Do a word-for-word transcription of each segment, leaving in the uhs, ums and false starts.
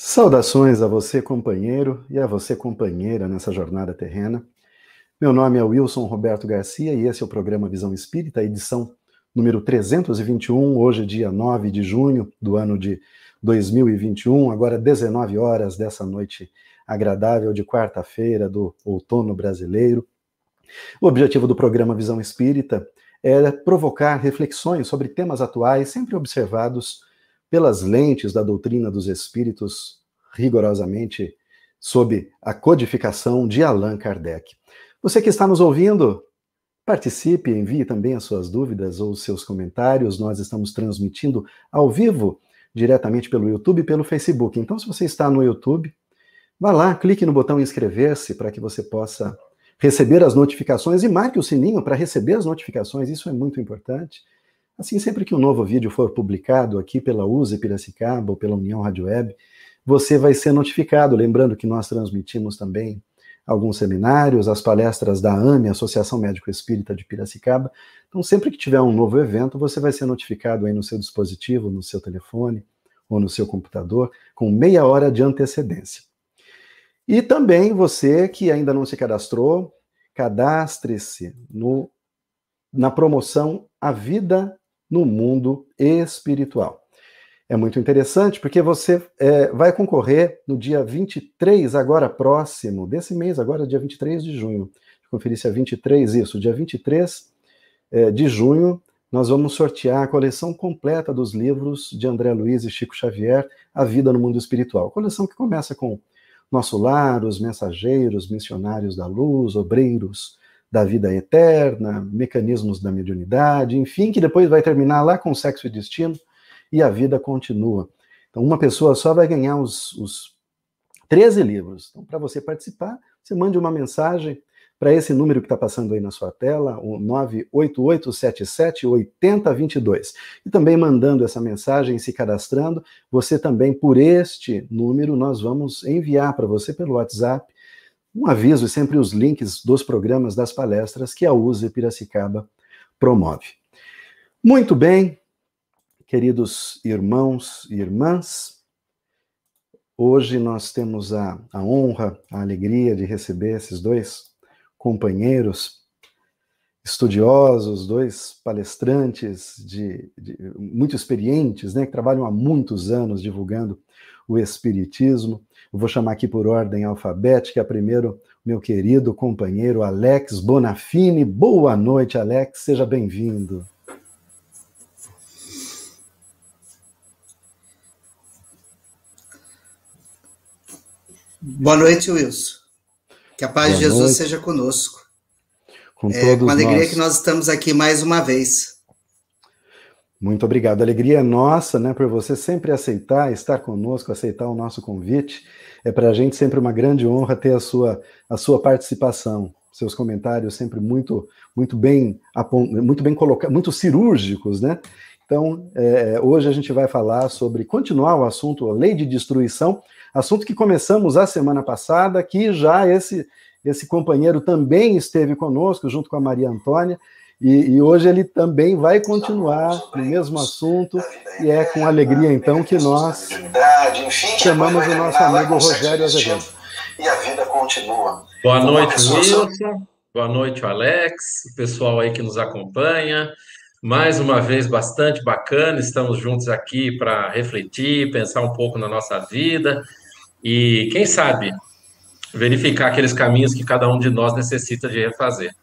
Saudações a você, companheiro, e a você, companheira, nessa jornada terrena. Meu nome é Wilson Roberto Garcia e esse é o programa Visão Espírita, edição número trezentos e vinte e um, hoje dia nove de junho do ano de dois mil e vinte e um, agora dezenove horas dessa noite agradável de quarta-feira do outono brasileiro. O objetivo do programa Visão Espírita é provocar reflexões sobre temas atuais, sempre observados pelas lentes da doutrina dos espíritos, rigorosamente sob a codificação de Allan Kardec. Você que está nos ouvindo, participe, envie também as suas dúvidas ou os seus comentários. Nós estamos transmitindo ao vivo, diretamente pelo YouTube e pelo Facebook. Então, se você está no YouTube, vá lá, clique no botão inscrever-se para que você possa receber as notificações e marque o sininho para receber as notificações. Isso é muito importante. Assim, sempre que um novo vídeo for publicado aqui pela U S E Piracicaba ou pela União Rádio Web, você vai ser notificado. Lembrando que nós transmitimos também alguns seminários, as palestras da A M E, Associação Médico Espírita de Piracicaba. Então, sempre que tiver um novo evento, você vai ser notificado aí no seu dispositivo, no seu telefone ou no seu computador, com meia hora de antecedência. E também você que ainda não se cadastrou, cadastre-se no, na promoção A Vida no Mundo Espiritual. É muito interessante porque você é, vai concorrer no dia vinte e três, agora próximo, desse mês, agora dia vinte e três de junho. Conferir se é vinte e três, isso, dia vinte e três é, de junho, nós vamos sortear a coleção completa dos livros de André Luiz e Chico Xavier, A Vida no Mundo Espiritual. Coleção que começa com Nosso Lar, Os Mensageiros, Missionários da Luz, Obreiros da Vida Eterna, Mecanismos da Mediunidade, enfim, que depois vai terminar lá com Sexo e Destino, e a vida continua. Então, uma pessoa só vai ganhar os, os treze livros. Então, para você participar, você mande uma mensagem para esse número que está passando aí na sua tela, o nove oito oito sete sete oito zero dois dois. E também mandando essa mensagem, se cadastrando, você também, por este número, nós vamos enviar para você pelo WhatsApp um aviso e sempre os links dos programas, das palestras que a U S E Piracicaba promove. Muito bem, queridos irmãos e irmãs, hoje nós temos a, a honra, a alegria de receber esses dois companheiros estudiosos, dois palestrantes de, de, muito experientes, né, que trabalham há muitos anos divulgando o Espiritismo. Eu vou chamar aqui por ordem alfabética, primeiro meu querido companheiro Alex Bonafini. Boa noite, Alex, seja bem-vindo. Boa noite, Wilson. Que a paz Boa de Jesus noite. Seja conosco. Com, é, todos com alegria nós. Que nós estamos aqui mais uma vez. Muito obrigado. A alegria é nossa, né, por você sempre aceitar, estar conosco, aceitar o nosso convite. É para a gente sempre uma grande honra ter a sua, a sua participação. Seus comentários sempre muito, muito bem, muito bem colocados, muito cirúrgicos, né? Então, é, hoje a gente vai falar sobre, continuar o assunto, a lei de destruição, assunto que começamos a semana passada, que já esse, esse companheiro também esteve conosco, junto com a Maria Antônia, e, e hoje ele também vai continuar no mesmo assunto, e é com alegria, então, que nós chamamos o nosso amigo Rogério Azevedo. E a vida continua. Boa noite, Wilson. Boa noite, Alex, o pessoal aí que nos acompanha. Mais uma vez, bastante bacana, estamos juntos aqui para refletir, pensar um pouco na nossa vida e, quem sabe, verificar aqueles caminhos que cada um de nós necessita de refazer.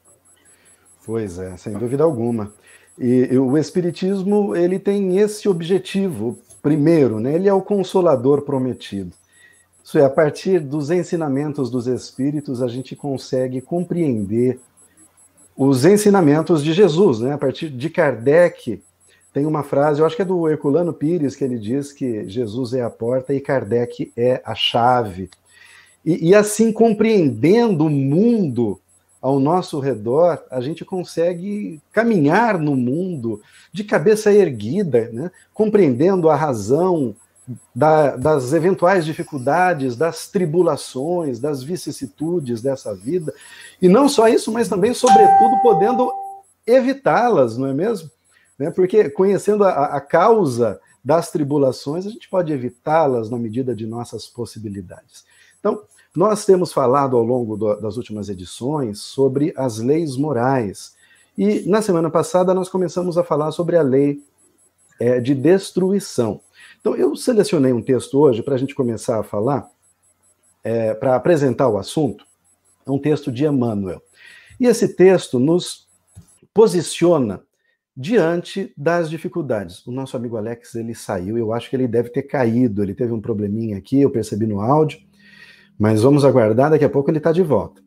Pois é, sem dúvida alguma. E, e o Espiritismo, ele tem esse objetivo, primeiro, né? Ele é o consolador prometido. Isso é, a partir dos ensinamentos dos Espíritos, a gente consegue compreender os ensinamentos de Jesus, né? A partir de Kardec, tem uma frase, eu acho que é do Herculano Pires, que ele diz que Jesus é a porta e Kardec é a chave. E, e assim, compreendendo o mundo ao nosso redor, a gente consegue caminhar no mundo de cabeça erguida, né? Compreendendo a razão da, das eventuais dificuldades, das tribulações, das vicissitudes dessa vida. E não só isso, mas também, sobretudo, podendo evitá-las, não é mesmo? Né? Porque conhecendo a, a causa das tribulações, a gente pode evitá-las na medida de nossas possibilidades. Então, nós temos falado ao longo do, das últimas edições sobre as leis morais. E na semana passada nós começamos a falar sobre a lei é, de destruição. Então, eu selecionei um texto hoje para a gente começar a falar, é, para apresentar o assunto, é um texto de Emmanuel. E esse texto nos posiciona diante das dificuldades. O nosso amigo Alex, ele saiu, eu acho que ele deve ter caído, ele teve um probleminha aqui, eu percebi no áudio, mas vamos aguardar, daqui a pouco ele está de volta.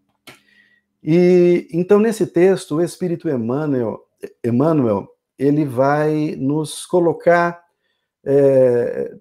E então, nesse texto, o Espírito Emmanuel, Emmanuel ele vai nos colocar é,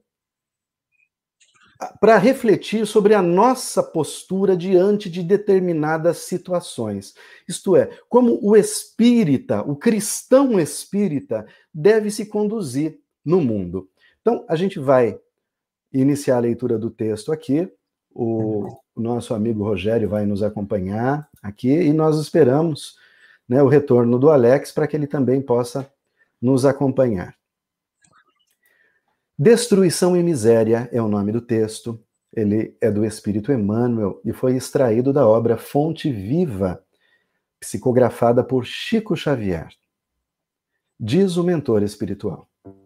para refletir sobre a nossa postura diante de determinadas situações. Isto é, como o espírita, o cristão espírita, deve se conduzir no mundo. Então, a gente vai iniciar a leitura do texto aqui. O, o nosso amigo Rogério vai nos acompanhar aqui e nós esperamos, né, o retorno do Alex para que ele também possa nos acompanhar. Destruição e Miséria é o nome do texto. Ele é do Espírito Emmanuel e foi extraído da obra Fonte Viva, psicografada por Chico Xavier. Diz o mentor espiritual.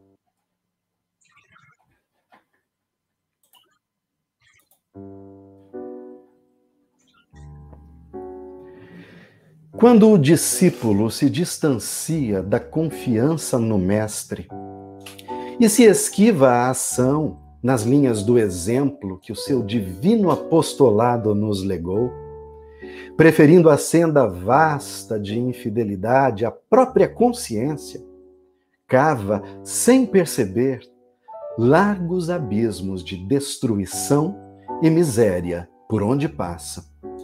Quando o discípulo se distancia da confiança no mestre e se esquiva a ação nas linhas do exemplo que o seu divino apostolado nos legou, preferindo a senda vasta de infidelidade à própria consciência, cava, sem perceber, largos abismos de destruição e miséria por onde passa.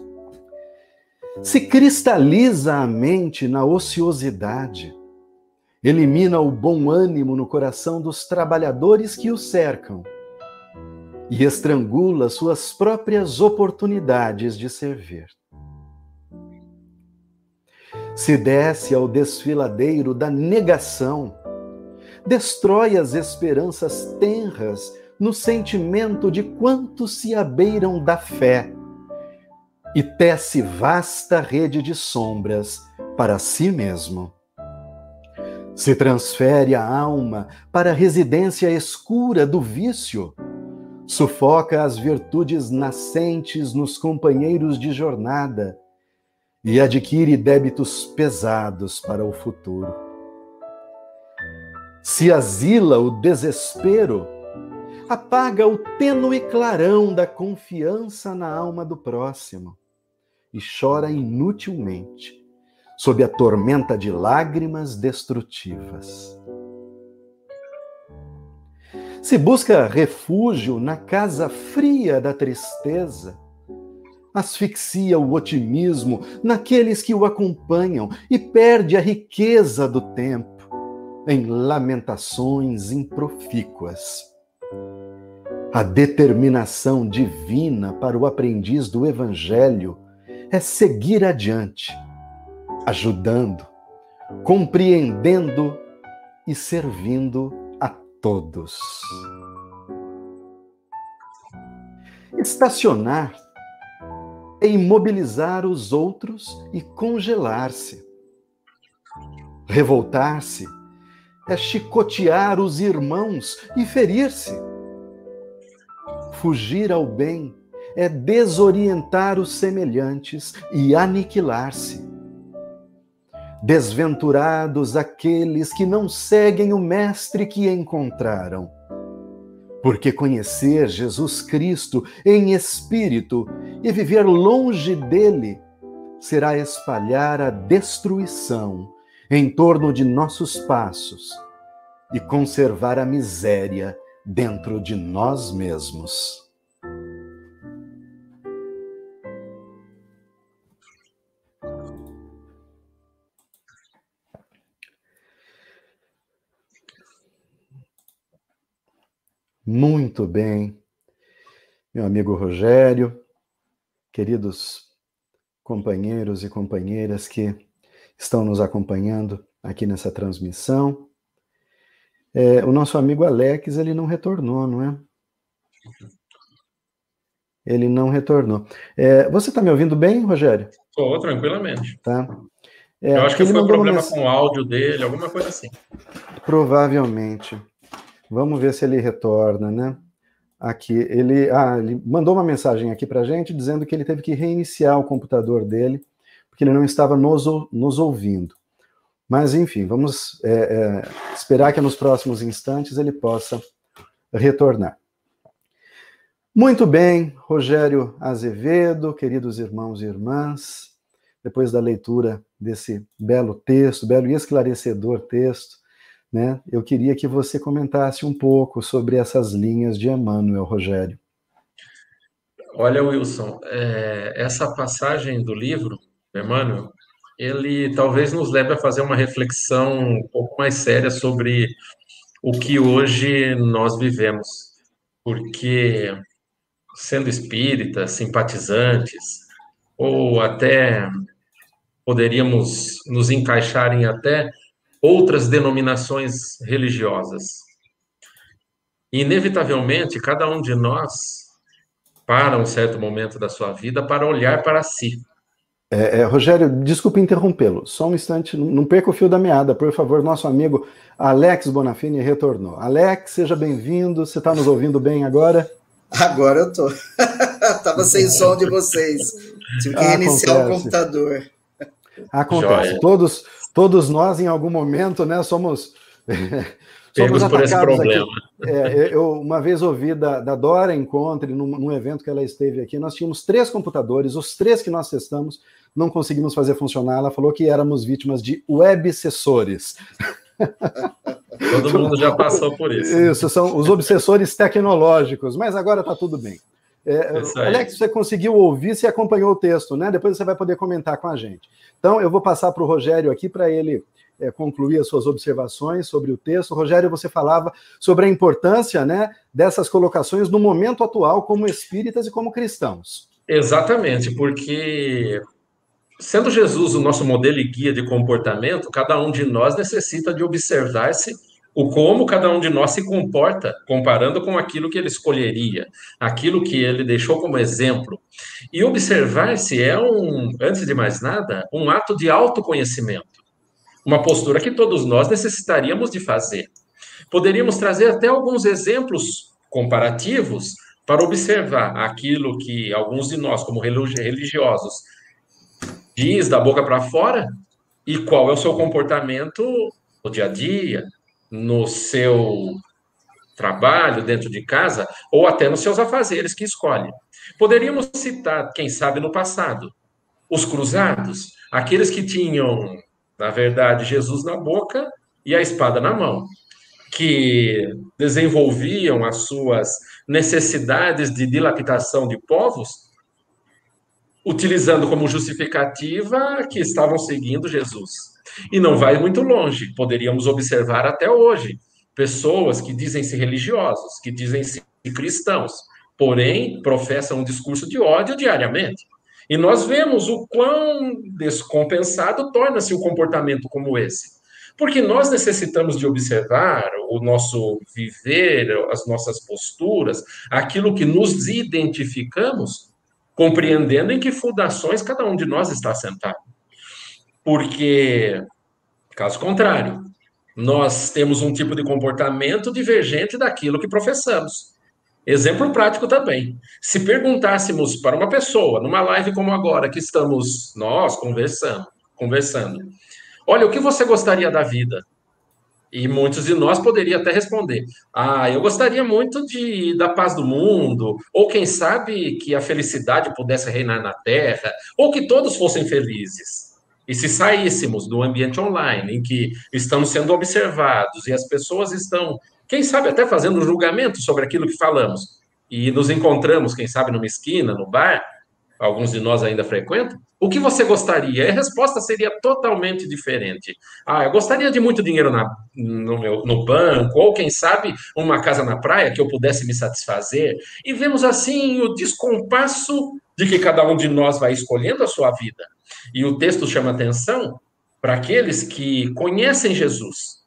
Se cristaliza a mente na ociosidade, elimina o bom ânimo no coração dos trabalhadores que o cercam e estrangula suas próprias oportunidades de servir. Se desce ao desfiladeiro da negação, destrói as esperanças tenras no sentimento de quantos se abeiram da fé e tece vasta rede de sombras para si mesmo. Se transfere a alma para a residência escura do vício, sufoca as virtudes nascentes nos companheiros de jornada e adquire débitos pesados para o futuro. Se asila o desespero, apaga o tênue clarão da confiança na alma do próximo e chora inutilmente sob a tormenta de lágrimas destrutivas. Se busca refúgio na casa fria da tristeza, asfixia o otimismo naqueles que o acompanham e perde a riqueza do tempo em lamentações improfícuas. A determinação divina para o aprendiz do Evangelho é seguir adiante, ajudando, compreendendo e servindo a todos. Estacionar é imobilizar os outros e congelar-se. Revoltar-se é chicotear os irmãos e ferir-se. Fugir ao bem é desorientar os semelhantes e aniquilar-se. Desventurados aqueles que não seguem o mestre que encontraram, porque conhecer Jesus Cristo em espírito e viver longe dele será espalhar a destruição em torno de nossos passos e conservar a miséria dentro de nós mesmos. Muito bem, meu amigo Rogério, queridos companheiros e companheiras que estão nos acompanhando aqui nessa transmissão. É, o nosso amigo Alex, ele não retornou, não é? Ele não retornou. É, você está me ouvindo bem, Rogério? Estou, tranquilamente. Tá. É, Eu acho que ele foi um problema mens... com o áudio dele, alguma coisa assim. Provavelmente. Vamos ver se ele retorna, né? Aqui, ele, ah, ele mandou uma mensagem aqui para a gente dizendo que ele teve que reiniciar o computador dele, porque ele não estava nos, nos ouvindo. Mas, enfim, vamos é, é, esperar que nos próximos instantes ele possa retornar. Muito bem, Rogério Azevedo, queridos irmãos e irmãs, depois da leitura desse belo texto, belo e esclarecedor texto, né, eu queria que você comentasse um pouco sobre essas linhas de Emmanuel, Rogério. Olha, Wilson, é, essa passagem do livro, Emmanuel, ele talvez nos leve a fazer uma reflexão um pouco mais séria sobre o que hoje nós vivemos, porque sendo espíritas, simpatizantes, ou até poderíamos nos encaixar em até outras denominações religiosas. Inevitavelmente, cada um de nós para um certo momento da sua vida para olhar para si. É, é, Rogério, desculpe interrompê-lo, só um instante, não perca o fio da meada, por favor, nosso amigo Alex Bonafini retornou. Alex, seja bem-vindo, você está nos ouvindo bem agora? Agora eu tô. Tava sem som de vocês. Tive que reiniciar o computador. Acontece. Todos, todos nós, em algum momento, né, somos... Pegos por esse problema. É, eu uma vez ouvi da, da Dora Encontre, num, num evento que ela esteve aqui, nós tínhamos três computadores, os três que nós testamos, não conseguimos fazer funcionar. Ela falou que éramos vítimas de websessores. Todo mundo já passou por isso. Isso, são os obsessores tecnológicos, mas agora está tudo bem. É, Alex, você conseguiu ouvir, você acompanhou o texto, né? Depois você vai poder comentar com a gente. Então, eu vou passar para o Rogério aqui para ele é, concluir as suas observações sobre o texto. Rogério, você falava sobre a importância, né, dessas colocações no momento atual como espíritas e como cristãos. Exatamente, porque sendo Jesus o nosso modelo e guia de comportamento, cada um de nós necessita de observar-se o como cada um de nós se comporta, comparando com aquilo que ele escolheria, aquilo que ele deixou como exemplo. E observar-se é, um, antes de mais nada, um ato de autoconhecimento, uma postura que todos nós necessitaríamos de fazer. Poderíamos trazer até alguns exemplos comparativos para observar aquilo que alguns de nós, como religiosos, diz da boca para fora e qual é o seu comportamento no dia a dia, no seu trabalho, dentro de casa, ou até nos seus afazeres que escolhe. Poderíamos citar, quem sabe, no passado, os cruzados, aqueles que tinham, na verdade, Jesus na boca e a espada na mão, que desenvolviam as suas necessidades de dilapidação de povos, utilizando como justificativa que estavam seguindo Jesus. E não vai muito longe, poderíamos observar até hoje pessoas que dizem-se religiosos, que dizem-se cristãos, porém professam um discurso de ódio diariamente. E nós vemos o quão descompensado torna-se o comportamento como esse. Porque nós necessitamos de observar o nosso viver, as nossas posturas, aquilo que nos identificamos, compreendendo em que fundações cada um de nós está sentado. Porque, caso contrário, nós temos um tipo de comportamento divergente daquilo que professamos. Exemplo prático também. Se perguntássemos para uma pessoa, numa live como agora, que estamos nós conversando, conversando, olha, o que você gostaria da vida? E muitos de nós poderiam até responder, ah, eu gostaria muito de, da paz do mundo, ou quem sabe que a felicidade pudesse reinar na Terra, ou que todos fossem felizes. E se saíssemos do ambiente online, em que estamos sendo observados e as pessoas estão, quem sabe, até fazendo um julgamento sobre aquilo que falamos, e nos encontramos, quem sabe, numa esquina, no bar, alguns de nós ainda frequentam, o que você gostaria? E a resposta seria totalmente diferente. Ah, eu gostaria de muito dinheiro na, no, meu, no banco, ou quem sabe, uma casa na praia que eu pudesse me satisfazer. E vemos assim o descompasso de que cada um de nós vai escolhendo a sua vida. E o texto chama atenção para aqueles que conhecem Jesus,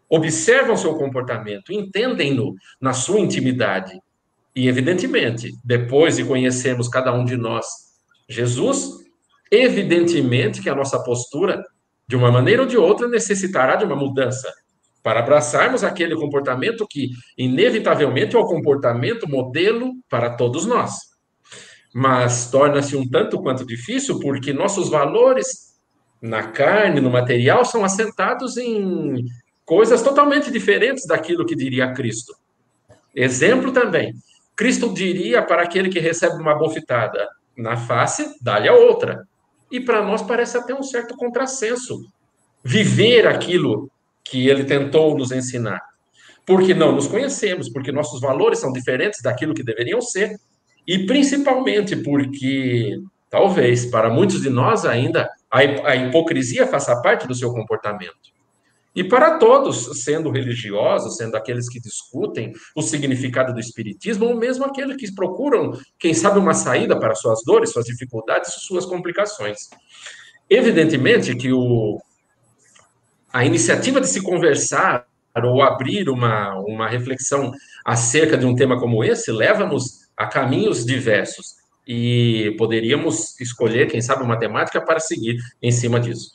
observam seu comportamento, entendem-no na sua intimidade. E, evidentemente, depois de conhecermos cada um de nós Jesus, evidentemente que a nossa postura, de uma maneira ou de outra, necessitará de uma mudança para abraçarmos aquele comportamento que, inevitavelmente, é o comportamento modelo para todos nós. Mas torna-se um tanto quanto difícil porque nossos valores na carne, no material, são assentados em coisas totalmente diferentes daquilo que diria Cristo. Exemplo também. Cristo diria para aquele que recebe uma bofetada na face, dá-lhe a outra. E para nós parece até um certo contrassenso viver aquilo que ele tentou nos ensinar. Porque não nos conhecemos, porque nossos valores são diferentes daquilo que deveriam ser. E principalmente porque, talvez, para muitos de nós ainda, a hipocrisia faça parte do seu comportamento. E para todos, sendo religiosos, sendo aqueles que discutem o significado do espiritismo, ou mesmo aqueles que procuram, quem sabe, uma saída para suas dores, suas dificuldades, suas complicações. Evidentemente que o, a iniciativa de se conversar ou abrir uma, uma reflexão acerca de um tema como esse leva-nos a caminhos diversos. E poderíamos escolher, quem sabe, uma temática para seguir em cima disso.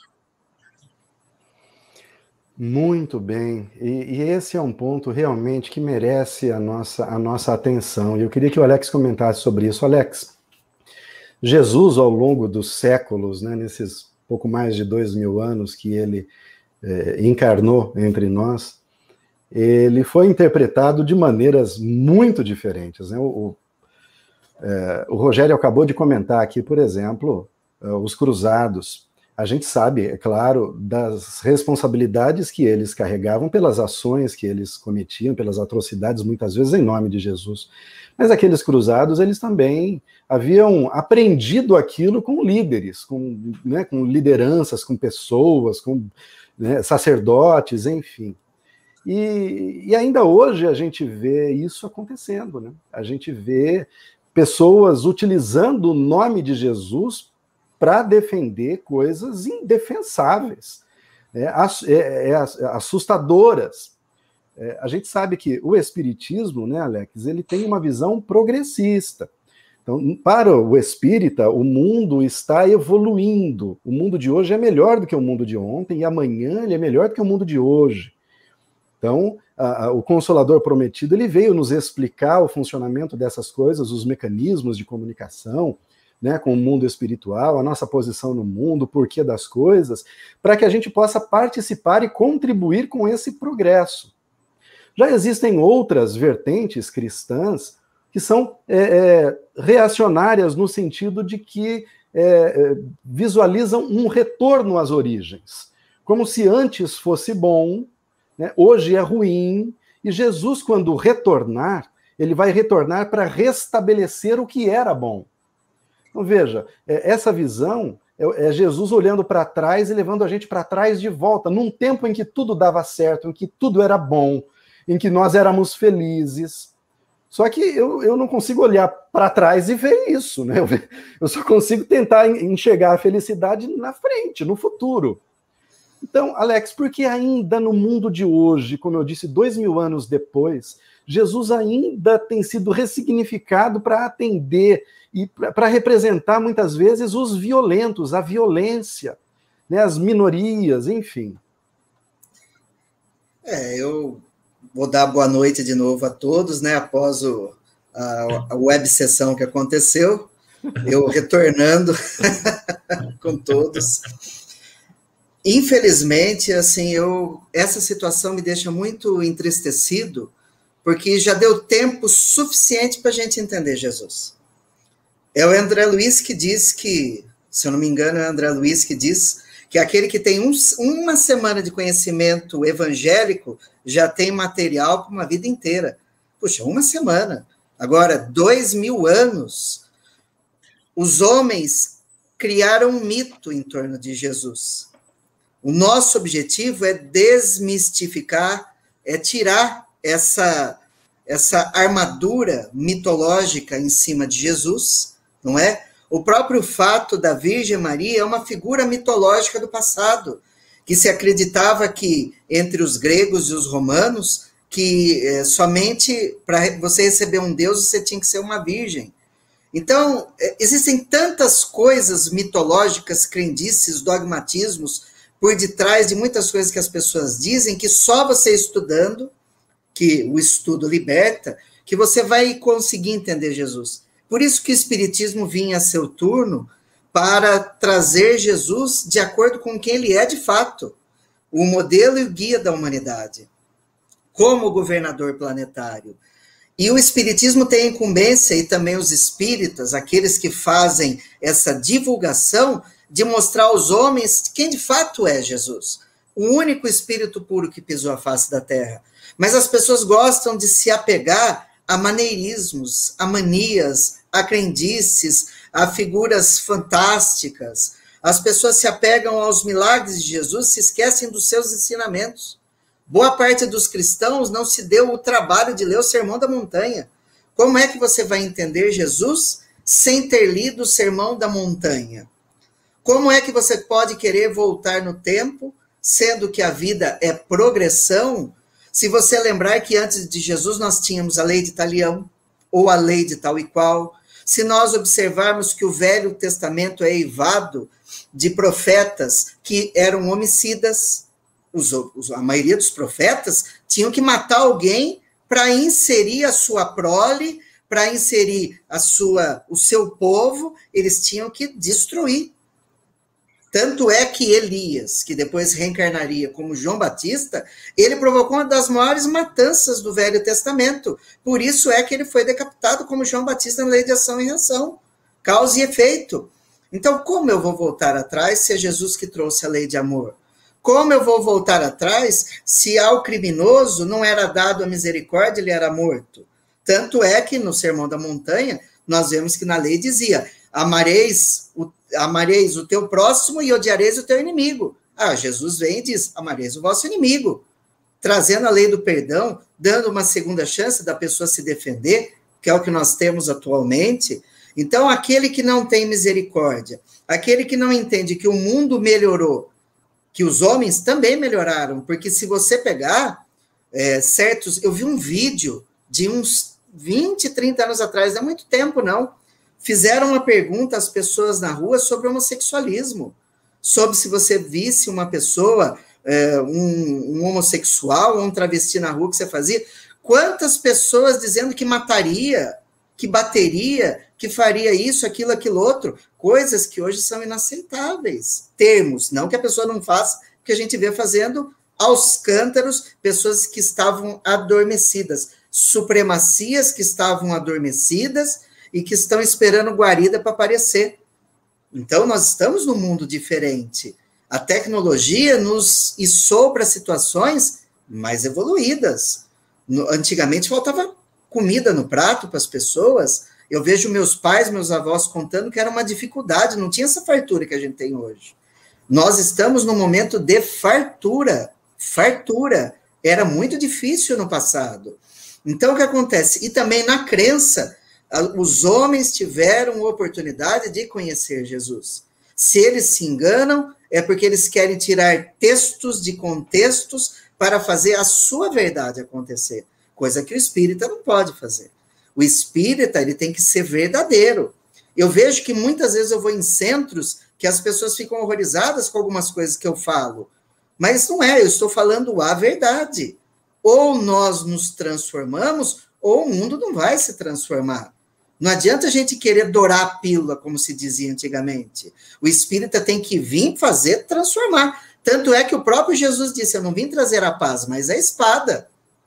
Muito bem, e, e esse é um ponto realmente que merece a nossa, a nossa atenção, e eu queria que o Alex comentasse sobre isso. Alex, Jesus, ao longo dos séculos, né, nesses pouco mais de dois mil anos que ele é, encarnou entre nós, ele foi interpretado de maneiras muito diferentes, né? O, o, é, o Rogério acabou de comentar aqui, por exemplo, os cruzados. A gente sabe, é claro, das responsabilidades que eles carregavam pelas ações que eles cometiam, pelas atrocidades, muitas vezes em nome de Jesus. Mas aqueles cruzados, eles também haviam aprendido aquilo com líderes, com, né, com lideranças, com pessoas, com né, sacerdotes, enfim. E, e ainda hoje a gente vê isso acontecendo, né? A gente vê pessoas utilizando o nome de Jesus para defender coisas indefensáveis, é, é, é, assustadoras. É, a gente sabe que o espiritismo, né, Alex, ele tem uma visão progressista. Então, para o espírita, o mundo está evoluindo. O mundo de hoje é melhor do que o mundo de ontem, e amanhã ele é melhor do que o mundo de hoje. Então, a, a, o Consolador Prometido, ele veio nos explicar o funcionamento dessas coisas, os mecanismos de comunicação, né, com o mundo espiritual, a nossa posição no mundo, o porquê das coisas, para que a gente possa participar e contribuir com esse progresso. Já existem outras vertentes cristãs que são é, é, reacionárias no sentido de que é, visualizam um retorno às origens, como se antes fosse bom, né, hoje é ruim, e Jesus, quando retornar, ele vai retornar para restabelecer o que era bom. Então, veja, essa visão é Jesus olhando para trás e levando a gente para trás de volta, num tempo em que tudo dava certo, em que tudo era bom, em que nós éramos felizes. Só que eu, eu não consigo olhar para trás e ver isso, né? Eu só consigo tentar enxergar a felicidade na frente, no futuro. Então, Alex, por que ainda no mundo de hoje, como eu disse, dois mil anos depois, Jesus ainda tem sido ressignificado para atender e para representar, muitas vezes, os violentos, a violência, né, as minorias, enfim? É, eu vou dar boa noite de novo a todos, né, após o, a, a web sessão que aconteceu, eu retornando com todos. Infelizmente, assim, eu, essa situação me deixa muito entristecido, porque já deu tempo suficiente para a gente entender Jesus. É o André Luiz que diz que, se eu não me engano, é o André Luiz que diz que aquele que tem um, uma semana de conhecimento evangélico já tem material para uma vida inteira. Puxa, uma semana. Agora, dois mil anos, os homens criaram um mito em torno de Jesus. O nosso objetivo é desmistificar, é tirar essa, essa armadura mitológica em cima de Jesus, não é? O próprio fato da Virgem Maria é uma figura mitológica do passado, que que se acreditava que entre os gregos e os romanos, que é, somente para você receber um Deus, você tinha que ser uma virgem. Então, é, existem tantas coisas mitológicas, crendices, dogmatismos, por detrás de muitas coisas que as pessoas dizem, que só você estudando, que o estudo liberta, que você vai conseguir entender Jesus. Por isso que o Espiritismo vinha a seu turno para trazer Jesus de acordo com quem ele é de fato, o modelo e o guia da humanidade, como governador planetário. E o Espiritismo tem a incumbência, e também os espíritas, aqueles que fazem essa divulgação, de mostrar aos homens quem de fato é Jesus, o único Espírito puro que pisou a face da Terra. Mas as pessoas gostam de se apegar a maneirismos, a manias, a crendices, a figuras fantásticas. As pessoas se apegam aos milagres de Jesus, se esquecem dos seus ensinamentos. Boa parte dos cristãos não se deu o trabalho de ler o Sermão da Montanha. Como é que você vai entender Jesus sem ter lido o Sermão da Montanha? Como é que você pode querer voltar no tempo, sendo que a vida é progressão, se você lembrar que antes de Jesus nós tínhamos a lei de Talião, ou a lei de tal e qual, se nós observarmos que o Velho Testamento é eivado de profetas que eram homicidas, os, os, a maioria dos profetas tinham que matar alguém para inserir a sua prole, para inserir a sua, o seu povo, eles tinham que destruir. Tanto é que Elias, que depois reencarnaria como João Batista, ele provocou uma das maiores matanças do Velho Testamento. Por isso é que ele foi decapitado como João Batista na lei de ação e reação. Causa e efeito. Então, como eu vou voltar atrás se é Jesus que trouxe a lei de amor? Como eu vou voltar atrás se ao criminoso não era dado a misericórdia, ele era morto? Tanto é que no Sermão da Montanha, nós vemos que na lei dizia, amareis o amareis o teu próximo e odiareis o teu inimigo. Ah, Jesus vem e diz, amareis o vosso inimigo, trazendo a lei do perdão, dando uma segunda chance da pessoa se defender, que é o que nós temos atualmente. Então, aquele que não tem misericórdia, aquele que não entende que o mundo melhorou, que os homens também melhoraram, porque se você pegar é, certos... Eu vi um vídeo de uns vinte, trinta anos atrás, não é muito tempo, não. Fizeram uma pergunta às pessoas na rua sobre homossexualismo, sobre se você visse uma pessoa, é, um, um homossexual ou um travesti na rua, que você fazia. Quantas pessoas dizendo que mataria, que bateria, que faria isso, aquilo, aquilo outro, coisas que hoje são inaceitáveis. Termos, não que a pessoa não faça, que a gente vê fazendo aos cântaros, pessoas que estavam adormecidas, supremacias que estavam adormecidas, e que estão esperando guarida para aparecer. Então, nós estamos num mundo diferente. A tecnologia nos içou para situações mais evoluídas. No, antigamente, faltava comida no prato para as pessoas. Eu vejo meus pais, meus avós contando que era uma dificuldade, não tinha essa fartura que a gente tem hoje. Nós estamos num momento de fartura. Fartura. Era muito difícil no passado. Então, o que acontece? E também na crença, os homens tiveram oportunidade de conhecer Jesus. Se eles se enganam, é porque eles querem tirar textos de contextos para fazer a sua verdade acontecer, coisa que o espírita não pode fazer. O espírita, ele tem que ser verdadeiro. Eu vejo que muitas vezes eu vou em centros que as pessoas ficam horrorizadas com algumas coisas que eu falo, mas não é, eu estou falando a verdade. Ou nós nos transformamos, ou o mundo não vai se transformar. Não adianta a gente querer dourar a pílula, como se dizia antigamente. O espírita tem que vir fazer transformar. Tanto é que o próprio Jesus disse, eu não vim trazer a paz, mas a espada.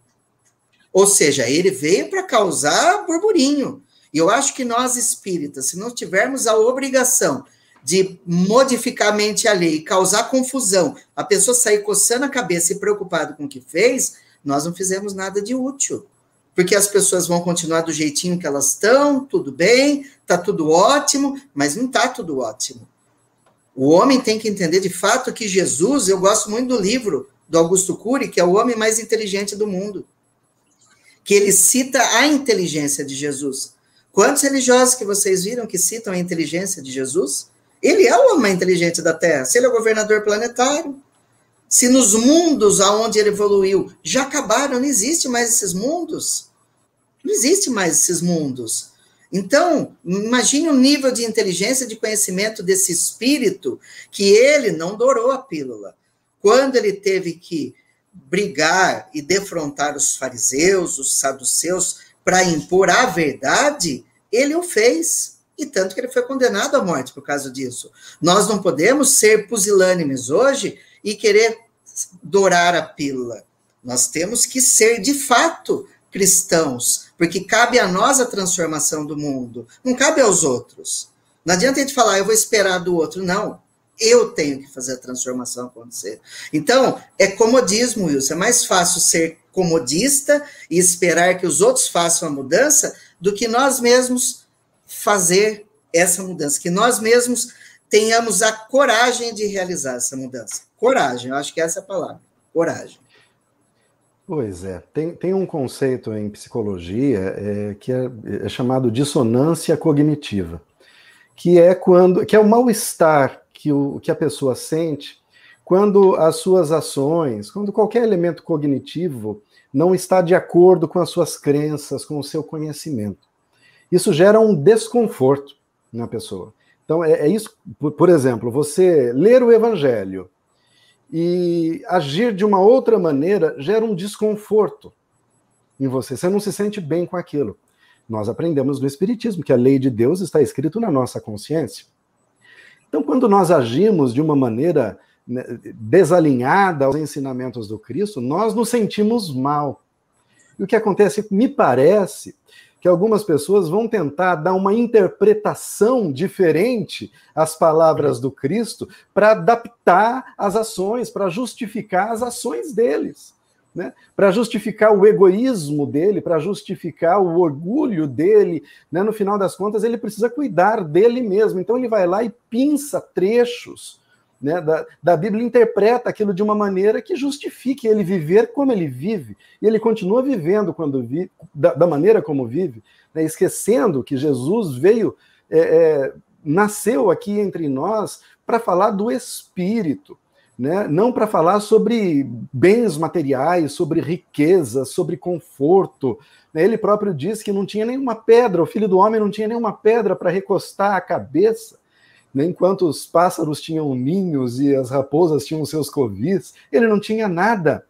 Ou seja, ele veio para causar burburinho. E eu acho que nós espíritas, se não tivermos a obrigação de modificar a mente alheia e causar confusão, a pessoa sair coçando a cabeça e preocupado com o que fez, nós não fizemos nada de útil. Porque as pessoas vão continuar do jeitinho que elas estão, tudo bem, está tudo ótimo, mas não está tudo ótimo. O homem tem que entender de fato que Jesus, eu gosto muito do livro do Augusto Cury, que é o homem mais inteligente do mundo, que ele cita a inteligência de Jesus. Quantos religiosos que vocês viram que citam a inteligência de Jesus? Ele é o homem mais inteligente da Terra, se ele é o governador planetário. Se nos mundos aonde ele evoluiu já acabaram, não existe mais esses mundos. Não existe mais esses mundos. Então, imagine o nível de inteligência, de conhecimento desse espírito, que ele não dourou a pílula. Quando ele teve que brigar e defrontar os fariseus, os saduceus, para impor a verdade, ele o fez. E tanto que ele foi condenado à morte por causa disso. Nós não podemos ser pusilânimes hoje e querer dourar a pílula. Nós temos que ser, de fato, cristãos, porque cabe a nós a transformação do mundo, não cabe aos outros. Não adianta a gente falar, eu vou esperar do outro, não. Eu tenho que fazer a transformação acontecer. Então, é comodismo, Wilson. É mais fácil ser comodista e esperar que os outros façam a mudança do que nós mesmos fazer essa mudança, que nós mesmos tenhamos a coragem de realizar essa mudança. Coragem, eu acho que essa é a palavra, coragem. Pois é, tem, tem um conceito em psicologia é, que é, é chamado dissonância cognitiva, que é quando que é o mal-estar que, o, que a pessoa sente quando as suas ações, quando qualquer elemento cognitivo não está de acordo com as suas crenças, com o seu conhecimento. Isso gera um desconforto na pessoa. Então, é, é isso, por, por exemplo, você ler o Evangelho e agir de uma outra maneira gera um desconforto em você. Você não se sente bem com aquilo. Nós aprendemos no Espiritismo que a lei de Deus está escrita na nossa consciência. Então, quando nós agimos de uma maneira, né, desalinhada aos ensinamentos do Cristo, nós nos sentimos mal. E o que acontece, me parece, que algumas pessoas vão tentar dar uma interpretação diferente às palavras do Cristo para adaptar as ações, para justificar as ações deles, né? Para justificar o egoísmo dele, para justificar o orgulho dele, né? No final das contas, ele precisa cuidar dele mesmo. Então ele vai lá e pinça trechos, né, da, da Bíblia, interpreta aquilo de uma maneira que justifique ele viver como ele vive, e ele continua vivendo quando vive, da, da maneira como vive, né, esquecendo que Jesus veio, é, é, nasceu aqui entre nós para falar do Espírito, né, não para falar sobre bens materiais, sobre riqueza, sobre conforto. Ele próprio disse que não tinha nenhuma pedra, o Filho do Homem não tinha nenhuma pedra para recostar a cabeça. Enquanto os pássaros tinham ninhos e as raposas tinham seus covis, ele não tinha nada.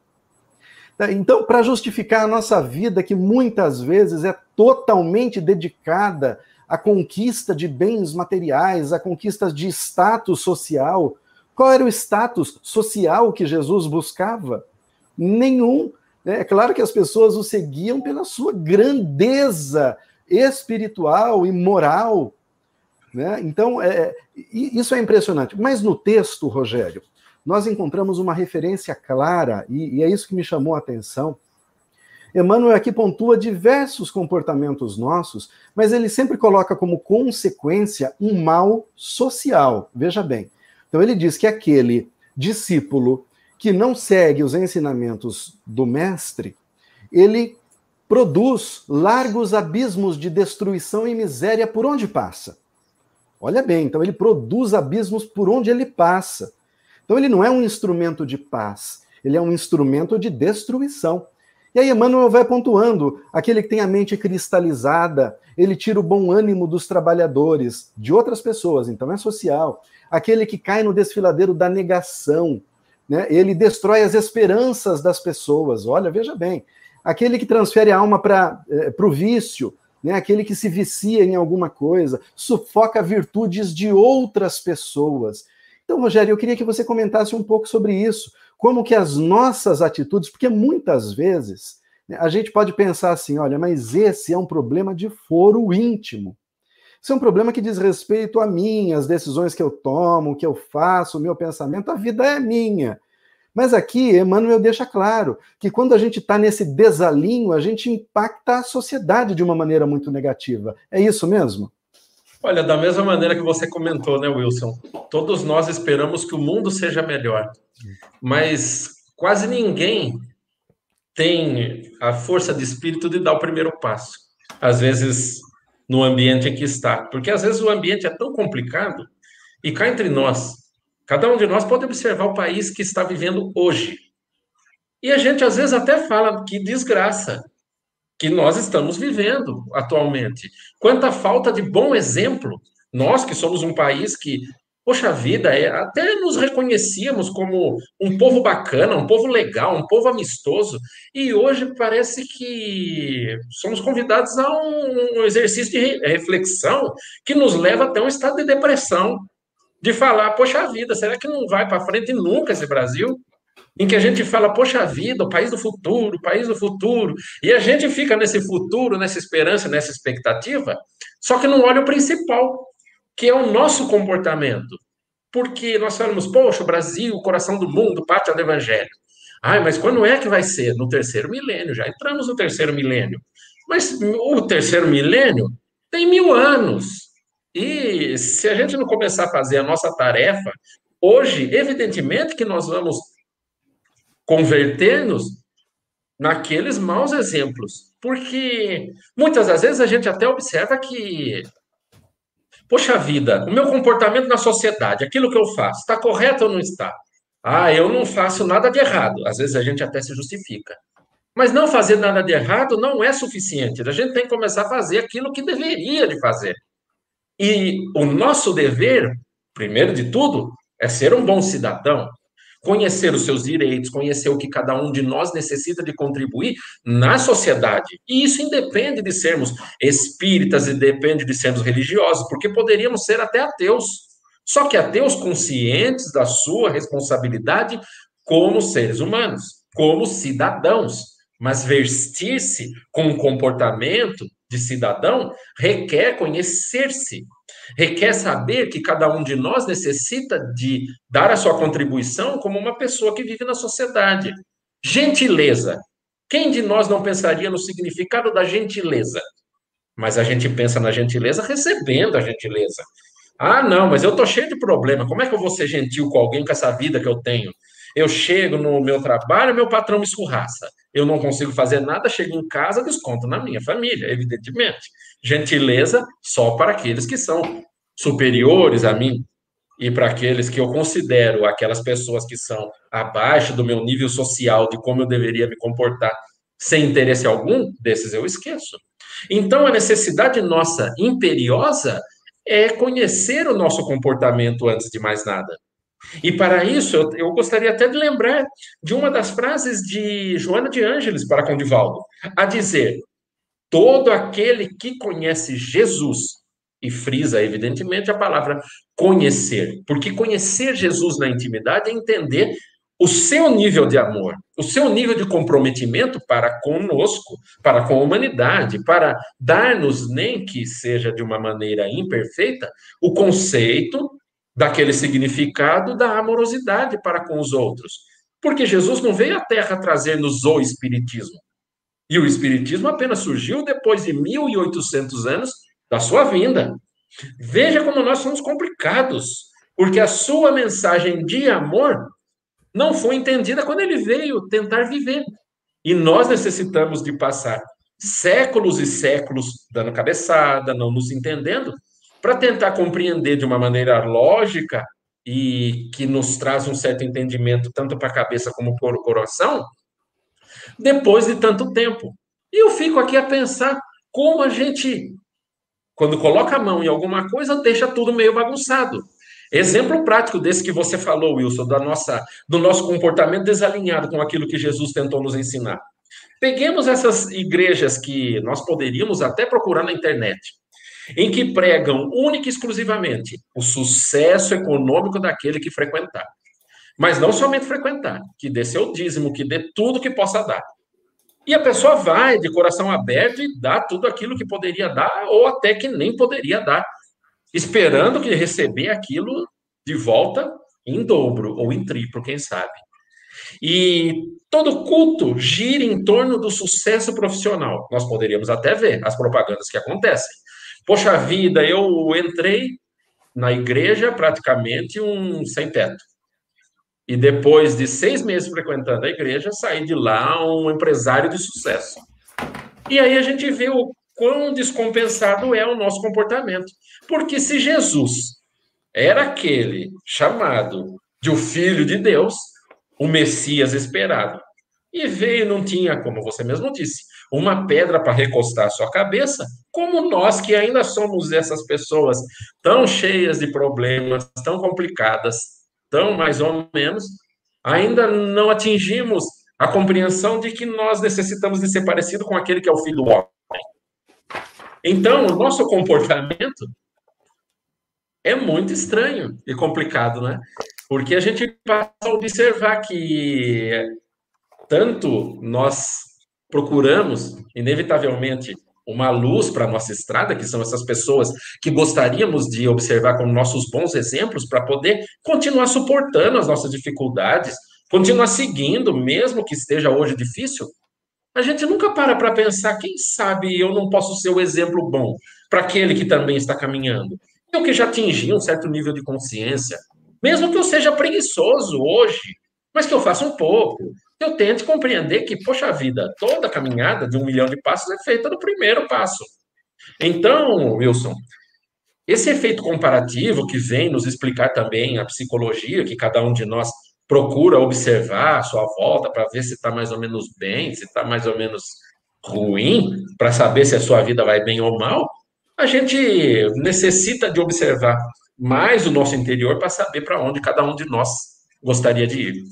Então, para justificar a nossa vida, que muitas vezes é totalmente dedicada à conquista de bens materiais, à conquista de status social, qual era o status social que Jesus buscava? Nenhum. É claro que as pessoas o seguiam pela sua grandeza espiritual e moral, né? Então, é, isso é impressionante. Mas no texto, Rogério, nós encontramos uma referência clara, e, e é isso que me chamou a atenção. Emmanuel aqui pontua diversos comportamentos nossos, mas ele sempre coloca como consequência um mal social. Veja bem. Então ele diz que aquele discípulo que não segue os ensinamentos do mestre, ele produz largos abismos de destruição e miséria por onde passa. Olha bem, então ele produz abismos por onde ele passa. Então ele não é um instrumento de paz, ele é um instrumento de destruição. E aí Emmanuel vai pontuando, aquele que tem a mente cristalizada, ele tira o bom ânimo dos trabalhadores, de outras pessoas, então é social. Aquele que cai no desfiladeiro da negação, né? Ele destrói as esperanças das pessoas, olha, veja bem. Aquele que transfere a alma para eh, o vício, né, aquele que se vicia em alguma coisa, sufoca virtudes de outras pessoas. Então, Rogério, eu queria que você comentasse um pouco sobre isso, como que as nossas atitudes, porque muitas vezes, né, a gente pode pensar assim, olha, mas esse é um problema de foro íntimo. Isso é um problema que diz respeito a mim, as decisões que eu tomo, o que eu faço, o meu pensamento, a vida é minha. Mas aqui, Emmanuel deixa claro que quando a gente está nesse desalinho, a gente impacta a sociedade de uma maneira muito negativa. É isso mesmo? Olha, da mesma maneira que você comentou, né, Wilson? Todos nós esperamos que o mundo seja melhor, mas quase ninguém tem a força de espírito de dar o primeiro passo. Às vezes, no ambiente em que está. Porque às vezes o ambiente é tão complicado, e cá entre nós, Cada um de nós pode observar o país que está vivendo hoje. E a gente, às vezes, até fala que desgraça que nós estamos vivendo atualmente. Quanta falta de bom exemplo. Nós, que somos um país que, poxa vida, é, até nos reconhecíamos como um povo bacana, um povo legal, um povo amistoso, e hoje parece que somos convidados a um, um exercício de re- reflexão que nos leva até um estado de depressão, de falar, poxa vida, será que não vai para frente nunca esse Brasil? Em que a gente fala, poxa vida, o país do futuro, o país do futuro, e a gente fica nesse futuro, nessa esperança, nessa expectativa, só que não olha o principal, que é o nosso comportamento. Porque nós falamos, poxa, o Brasil, o coração do mundo, pátria do evangelho. Ai, mas quando é que vai ser? No terceiro milênio, já entramos no terceiro milênio. Mas o terceiro milênio tem mil anos. E se a gente não começar a fazer a nossa tarefa, hoje, evidentemente que nós vamos converter-nos naqueles maus exemplos. Porque muitas das vezes a gente até observa que, poxa vida, o meu comportamento na sociedade, aquilo que eu faço, está correto ou não está? Ah, eu não faço nada de errado. Às vezes a gente até se justifica. Mas não fazer nada de errado não é suficiente. A gente tem que começar a fazer aquilo que deveria de fazer. E o nosso dever, primeiro de tudo, é ser um bom cidadão, conhecer os seus direitos, conhecer o que cada um de nós necessita de contribuir na sociedade. E isso independe de sermos espíritas e depende de sermos religiosos, porque poderíamos ser até ateus. Só que ateus conscientes da sua responsabilidade como seres humanos, como cidadãos. Mas vestir-se com um comportamento de cidadão requer conhecer-se, requer saber que cada um de nós necessita de dar a sua contribuição como uma pessoa que vive na sociedade. Gentileza. Quem de nós não pensaria no significado da gentileza? Mas a gente pensa na gentileza recebendo a gentileza. Ah, não, mas eu estou cheio de problema. Como é que eu vou ser gentil com alguém com essa vida que eu tenho? Eu chego no meu trabalho, meu patrão me escorraça. Eu não consigo fazer nada, chego em casa, desconto na minha família, evidentemente. Gentileza só para aqueles que são superiores a mim e para aqueles que eu considero aquelas pessoas que são abaixo do meu nível social, de como eu deveria me comportar, sem interesse algum, desses eu esqueço. Então, a necessidade nossa imperiosa é conhecer o nosso comportamento antes de mais nada. E para isso, eu, eu gostaria até de lembrar de uma das frases de Joana de Ângeles para com Divaldo, a dizer, todo aquele que conhece Jesus, e frisa, evidentemente, a palavra conhecer, porque conhecer Jesus na intimidade é entender o seu nível de amor, o seu nível de comprometimento para conosco, para com a humanidade, para dar-nos, nem que seja de uma maneira imperfeita, o conceito daquele significado da amorosidade para com os outros. Porque Jesus não veio à Terra trazer-nos o Espiritismo. E o Espiritismo apenas surgiu depois de mil e oitocentos anos da sua vinda. Veja como nós somos complicados, porque a sua mensagem de amor não foi entendida quando ele veio tentar viver. E nós necessitamos de passar séculos e séculos dando cabeçada, não nos entendendo, para tentar compreender de uma maneira lógica e que nos traz um certo entendimento tanto para a cabeça como para o coração, depois de tanto tempo. E eu fico aqui a pensar como a gente, quando coloca a mão em alguma coisa, deixa tudo meio bagunçado. Exemplo prático desse que você falou, Wilson, da nossa, do nosso comportamento desalinhado com aquilo que Jesus tentou nos ensinar. Peguemos essas igrejas que nós poderíamos até procurar na internet, em que pregam única e exclusivamente o sucesso econômico daquele que frequentar. Mas não somente frequentar, que dê seu dízimo, que dê tudo que possa dar. E a pessoa vai de coração aberto e dá tudo aquilo que poderia dar, ou até que nem poderia dar, esperando que receber aquilo de volta em dobro ou em triplo, quem sabe. E todo culto gira em torno do sucesso profissional. Nós poderíamos até ver as propagandas que acontecem. Poxa vida, eu entrei na igreja praticamente um sem-teto. E depois de seis meses frequentando a igreja, saí de lá um empresário de sucesso. E aí a gente vê o quão descompensado é o nosso comportamento. Porque se Jesus era aquele chamado de o Filho de Deus, o Messias esperado. E veio, não tinha, como você mesmo disse, uma pedra para recostar a sua cabeça, como nós que ainda somos essas pessoas tão cheias de problemas, tão complicadas, tão mais ou menos, ainda não atingimos a compreensão de que nós necessitamos de ser parecido com aquele que é o Filho do Homem. Então, o nosso comportamento é muito estranho e complicado, né? Porque a gente passa a observar que tanto nós procuramos, inevitavelmente, uma luz para a nossa estrada, que são essas pessoas que gostaríamos de observar como nossos bons exemplos para poder continuar suportando as nossas dificuldades, continuar seguindo, mesmo que esteja hoje difícil. A gente nunca para para pensar, quem sabe eu não posso ser o exemplo bom para aquele que também está caminhando. Eu que já atingi um certo nível de consciência, mesmo que eu seja preguiçoso hoje, mas que eu faça um pouco, eu tente compreender que, poxa vida, toda caminhada de um milhão de passos é feita no primeiro passo. Então, Wilson, esse efeito comparativo que vem nos explicar também a psicologia, que cada um de nós procura observar a sua volta para ver se está mais ou menos bem, se está mais ou menos ruim, para saber se a sua vida vai bem ou mal, a gente necessita de observar mais o nosso interior para saber para onde cada um de nós gostaria de ir.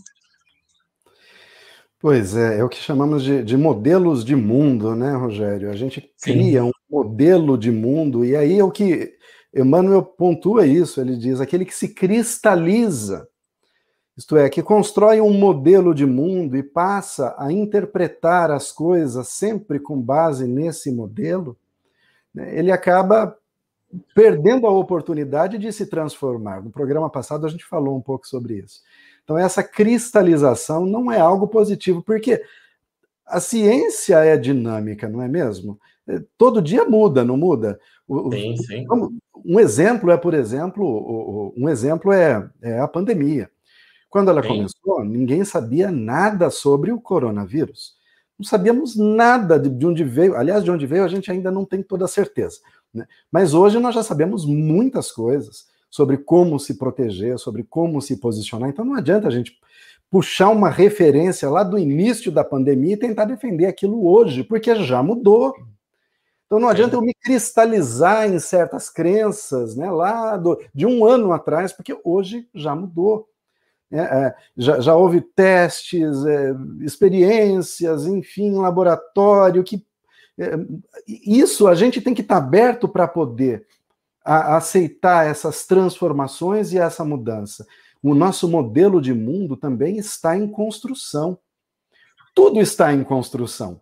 Pois é, é o que chamamos de, de modelos de mundo, né, Rogério? A gente cria Sim. um modelo de mundo, e aí é o que Emmanuel pontua isso, ele diz, aquele que se cristaliza, isto é, que constrói um modelo de mundo e passa a interpretar as coisas sempre com base nesse modelo, né, ele acaba perdendo a oportunidade de se transformar. No programa passado a gente falou um pouco sobre isso. Então essa cristalização não é algo positivo, porque a ciência é dinâmica, não é mesmo? Todo dia muda, não muda? Sim, sim. Um exemplo é, por exemplo, um exemplo é, é a pandemia. Quando ela Sim. começou, ninguém sabia nada sobre o coronavírus. Não sabíamos nada de onde veio. Aliás, de onde veio a gente ainda não tem toda a certeza, né? Mas hoje nós já sabemos muitas coisas sobre como se proteger, sobre como se posicionar. Então não adianta a gente puxar uma referência lá do início da pandemia e tentar defender aquilo hoje, porque já mudou. Então não adianta eu me cristalizar em certas crenças, né, lá do, de um ano atrás, porque hoje já mudou. É, é, já, já houve testes, é, experiências, enfim, laboratório, que é, isso a gente tem que estar aberto para poder a, a aceitar essas transformações e essa mudança. O nosso modelo de mundo também está em construção. Tudo está em construção.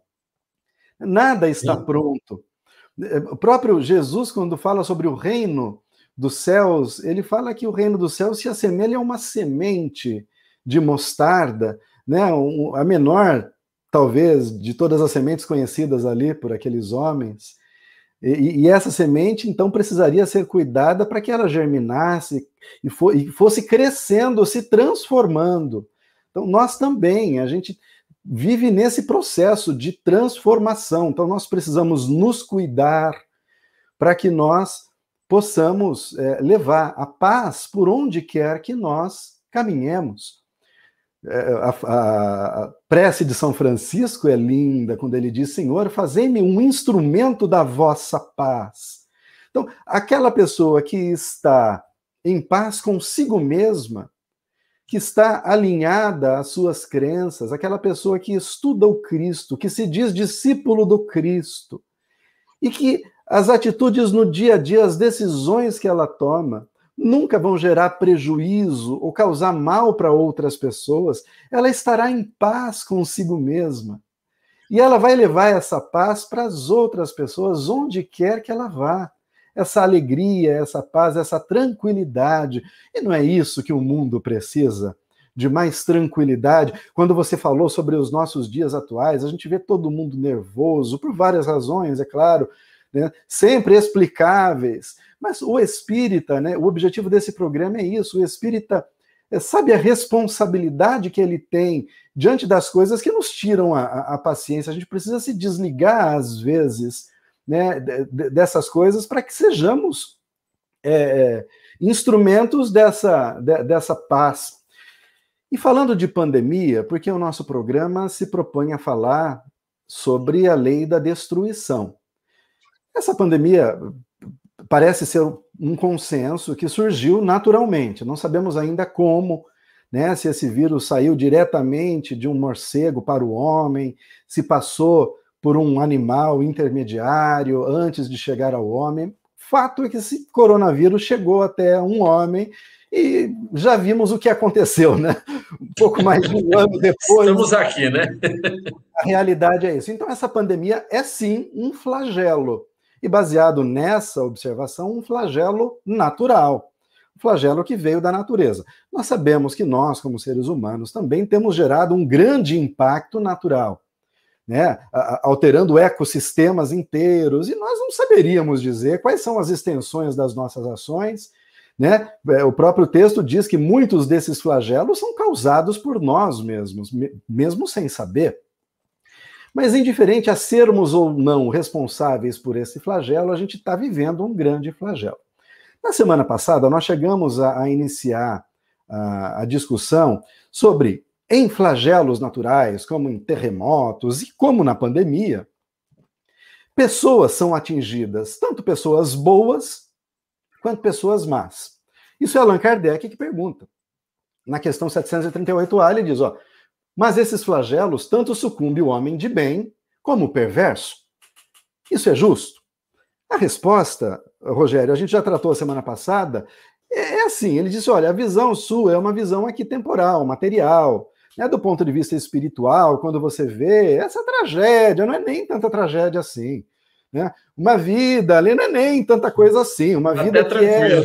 Nada está Sim. pronto. O próprio Jesus, quando fala sobre o reino dos céus, ele fala que o reino dos céus se assemelha a uma semente de mostarda, né? A menor, talvez, de todas as sementes conhecidas ali por aqueles homens. E, e essa semente, então, precisaria ser cuidada para que ela germinasse e, for, e fosse crescendo, se transformando. Então, nós também, a gente vive nesse processo de transformação. Então, nós precisamos nos cuidar para que nós possamos é, levar a paz por onde quer que nós caminhemos. É, a, a, a prece de São Francisco é linda, quando ele diz, Senhor, fazei-me um instrumento da vossa paz. Então, aquela pessoa que está em paz consigo mesma, que está alinhada às suas crenças, aquela pessoa que estuda o Cristo, que se diz discípulo do Cristo, e que as atitudes no dia a dia, as decisões que ela toma, nunca vão gerar prejuízo ou causar mal para outras pessoas, ela estará em paz consigo mesma. E ela vai levar essa paz para as outras pessoas, onde quer que ela vá. Essa alegria, essa paz, essa tranquilidade. E não é isso que o mundo precisa? De mais tranquilidade. Quando você falou sobre os nossos dias atuais, a gente vê todo mundo nervoso, por várias razões, é claro, né? Sempre explicáveis. Mas o espírita, né, o objetivo desse programa é isso, o espírita é, sabe a responsabilidade que ele tem diante das coisas que nos tiram a, a, a paciência. A gente precisa se desligar, às vezes, né, dessas coisas para que sejamos é, instrumentos dessa, de, dessa paz. E falando de pandemia, porque o nosso programa se propõe a falar sobre a lei da destruição. Essa pandemia parece ser um consenso que surgiu naturalmente. Não sabemos ainda como, né, se esse vírus saiu diretamente de um morcego para o homem, se passou por um animal intermediário antes de chegar ao homem. Fato é que esse coronavírus chegou até um homem e já vimos o que aconteceu, né? Um pouco mais de um ano depois. Estamos aqui, né? A realidade é isso. Então, essa pandemia é sim um flagelo. E baseado nessa observação, um flagelo natural. Um flagelo que veio da natureza. Nós sabemos que nós, como seres humanos, também temos gerado um grande impacto natural, né? Alterando ecossistemas inteiros, e nós não saberíamos dizer quais são as extensões das nossas ações, né? O próprio texto diz que muitos desses flagelos são causados por nós mesmos, mesmo sem saber. Mas indiferente a sermos ou não responsáveis por esse flagelo, a gente está vivendo um grande flagelo. Na semana passada, nós chegamos a, a iniciar a, a discussão sobre, em flagelos naturais, como em terremotos e como na pandemia, pessoas são atingidas, tanto pessoas boas quanto pessoas más. Isso é Allan Kardec que pergunta. Na questão setecentos e trinta e oito A, ele diz, ó, mas esses flagelos tanto sucumbe o homem de bem como o perverso. Isso é justo? A resposta, Rogério, a gente já tratou a semana passada, é assim, ele disse, olha, a visão sua é uma visão aqui temporal, material, né, do ponto de vista espiritual, quando você vê essa tragédia, não é nem tanta tragédia assim, né? Uma vida ali não é nem tanta coisa assim, uma Até vida que tranquilo.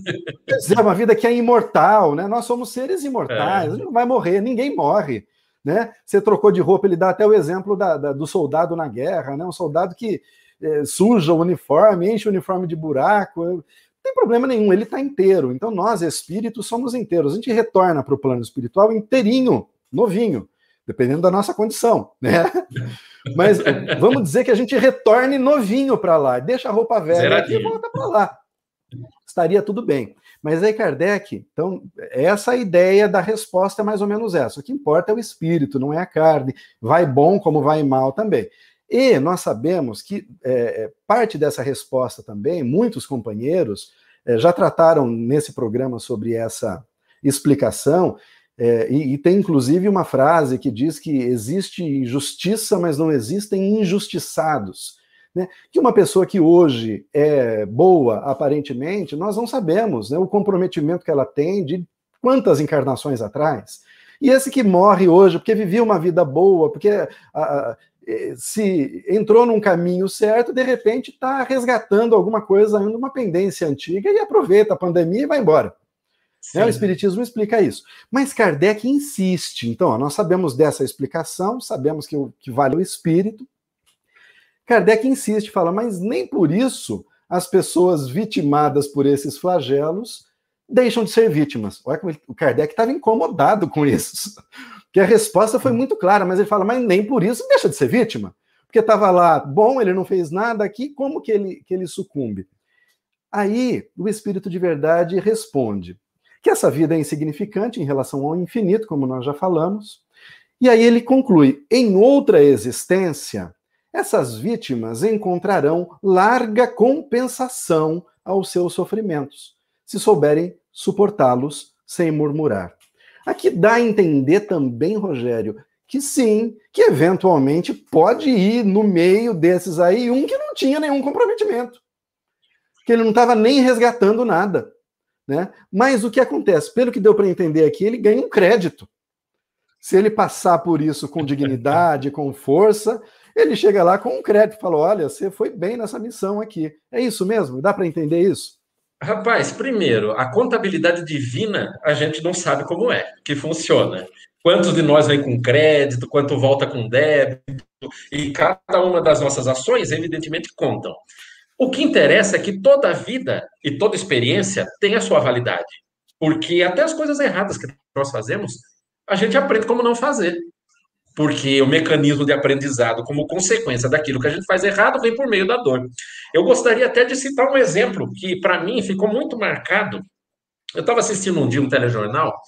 é, é uma vida que é imortal, né? Nós somos seres imortais, é. A gente não vai morrer, ninguém morre, né? Você trocou de roupa, ele dá até o exemplo da, da, do soldado na guerra, né? Um soldado que é, suja o uniforme, enche o uniforme de buraco, não tem problema nenhum, ele está inteiro. Então nós, espíritos, somos inteiros. A gente retorna para o plano espiritual inteirinho, novinho, dependendo da nossa condição, né? Mas vamos dizer que a gente retorne novinho para lá, deixa a roupa velha Zeradinho. Aqui e volta para lá. Estaria tudo bem. Mas aí Kardec, então, essa ideia da resposta é mais ou menos essa. O que importa é o espírito, não é a carne. Vai bom como vai mal também. E nós sabemos que é, parte dessa resposta também, muitos companheiros é, já trataram nesse programa sobre essa explicação, é, e, e tem inclusive uma frase que diz que existe justiça, mas não existem injustiçados. Né? Que uma pessoa que hoje é boa, aparentemente, nós não sabemos, né, o comprometimento que ela tem de quantas encarnações atrás. E esse que morre hoje porque vivia uma vida boa, porque a, a, se entrou num caminho certo, de repente está resgatando alguma coisa, ainda uma pendência antiga, e aproveita a pandemia e vai embora. Né? O Espiritismo explica isso. Mas Kardec insiste. Então, ó, nós sabemos dessa explicação, sabemos que, o, que vale o espírito. Kardec insiste, fala, mas nem por isso as pessoas vitimadas por esses flagelos deixam de ser vítimas. Olha como ele, o Kardec estava incomodado com isso. Porque a resposta foi muito clara, mas ele fala, mas nem por isso deixa de ser vítima. Porque estava lá, bom, ele não fez nada aqui, como que ele, que ele sucumbe? Aí o Espírito de Verdade responde que essa vida é insignificante em relação ao infinito, como nós já falamos, e aí ele conclui, em outra existência, essas vítimas encontrarão larga compensação aos seus sofrimentos, se souberem suportá-los sem murmurar. Aqui dá a entender também, Rogério, que sim, que eventualmente pode ir no meio desses aí um que não tinha nenhum comprometimento, que ele não estava nem resgatando nada, né? Mas o que acontece? Pelo que deu para entender aqui, ele ganha um crédito. Se ele passar por isso com dignidade, com força, ele chega lá com um crédito e fala, olha, você foi bem nessa missão aqui. É isso mesmo? Dá para entender isso? Rapaz, primeiro, a contabilidade divina, a gente não sabe como é, que funciona. Quantos de nós vem com crédito, quanto volta com débito, e cada uma das nossas ações, evidentemente, contam. O que interessa é que toda vida e toda experiência tem a sua validade. Porque até as coisas erradas que nós fazemos, a gente aprende como não fazer. Porque o mecanismo de aprendizado, como consequência daquilo que a gente faz errado, vem por meio da dor. Eu gostaria até de citar um exemplo que, para mim, ficou muito marcado. Eu estava assistindo um dia um telejornal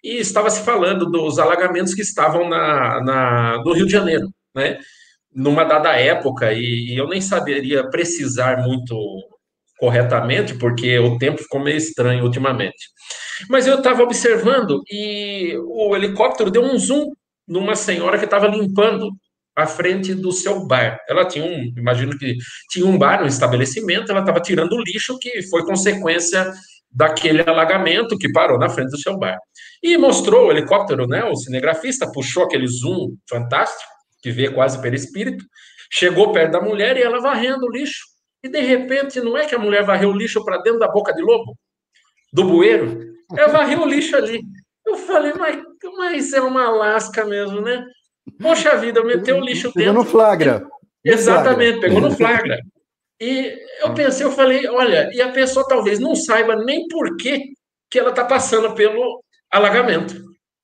e estava se falando dos alagamentos que estavam na, na, no Rio de Janeiro, né? Numa dada época, e, e eu nem saberia precisar muito corretamente, porque o tempo ficou meio estranho ultimamente. Mas eu estava observando e o helicóptero deu um zoom numa senhora que estava limpando à frente do seu bar. Ela tinha um, imagino que tinha um bar, um estabelecimento, ela estava tirando o lixo que foi consequência daquele alagamento que parou na frente do seu bar. E mostrou o helicóptero, né? O cinegrafista puxou aquele zoom fantástico, que vê quase perispírito, chegou perto da mulher e ela varrendo o lixo. E, de repente, não é que a mulher varreu o lixo para dentro da boca de lobo? Do bueiro? Ela varreu o lixo ali. Eu falei, mas, mas é uma lasca mesmo, né? Poxa vida, meteu o lixo pegou dentro. no flagra. Exatamente, pegou no flagra. E eu pensei, eu falei, olha, e a pessoa talvez não saiba nem por que, que ela está passando pelo alagamento.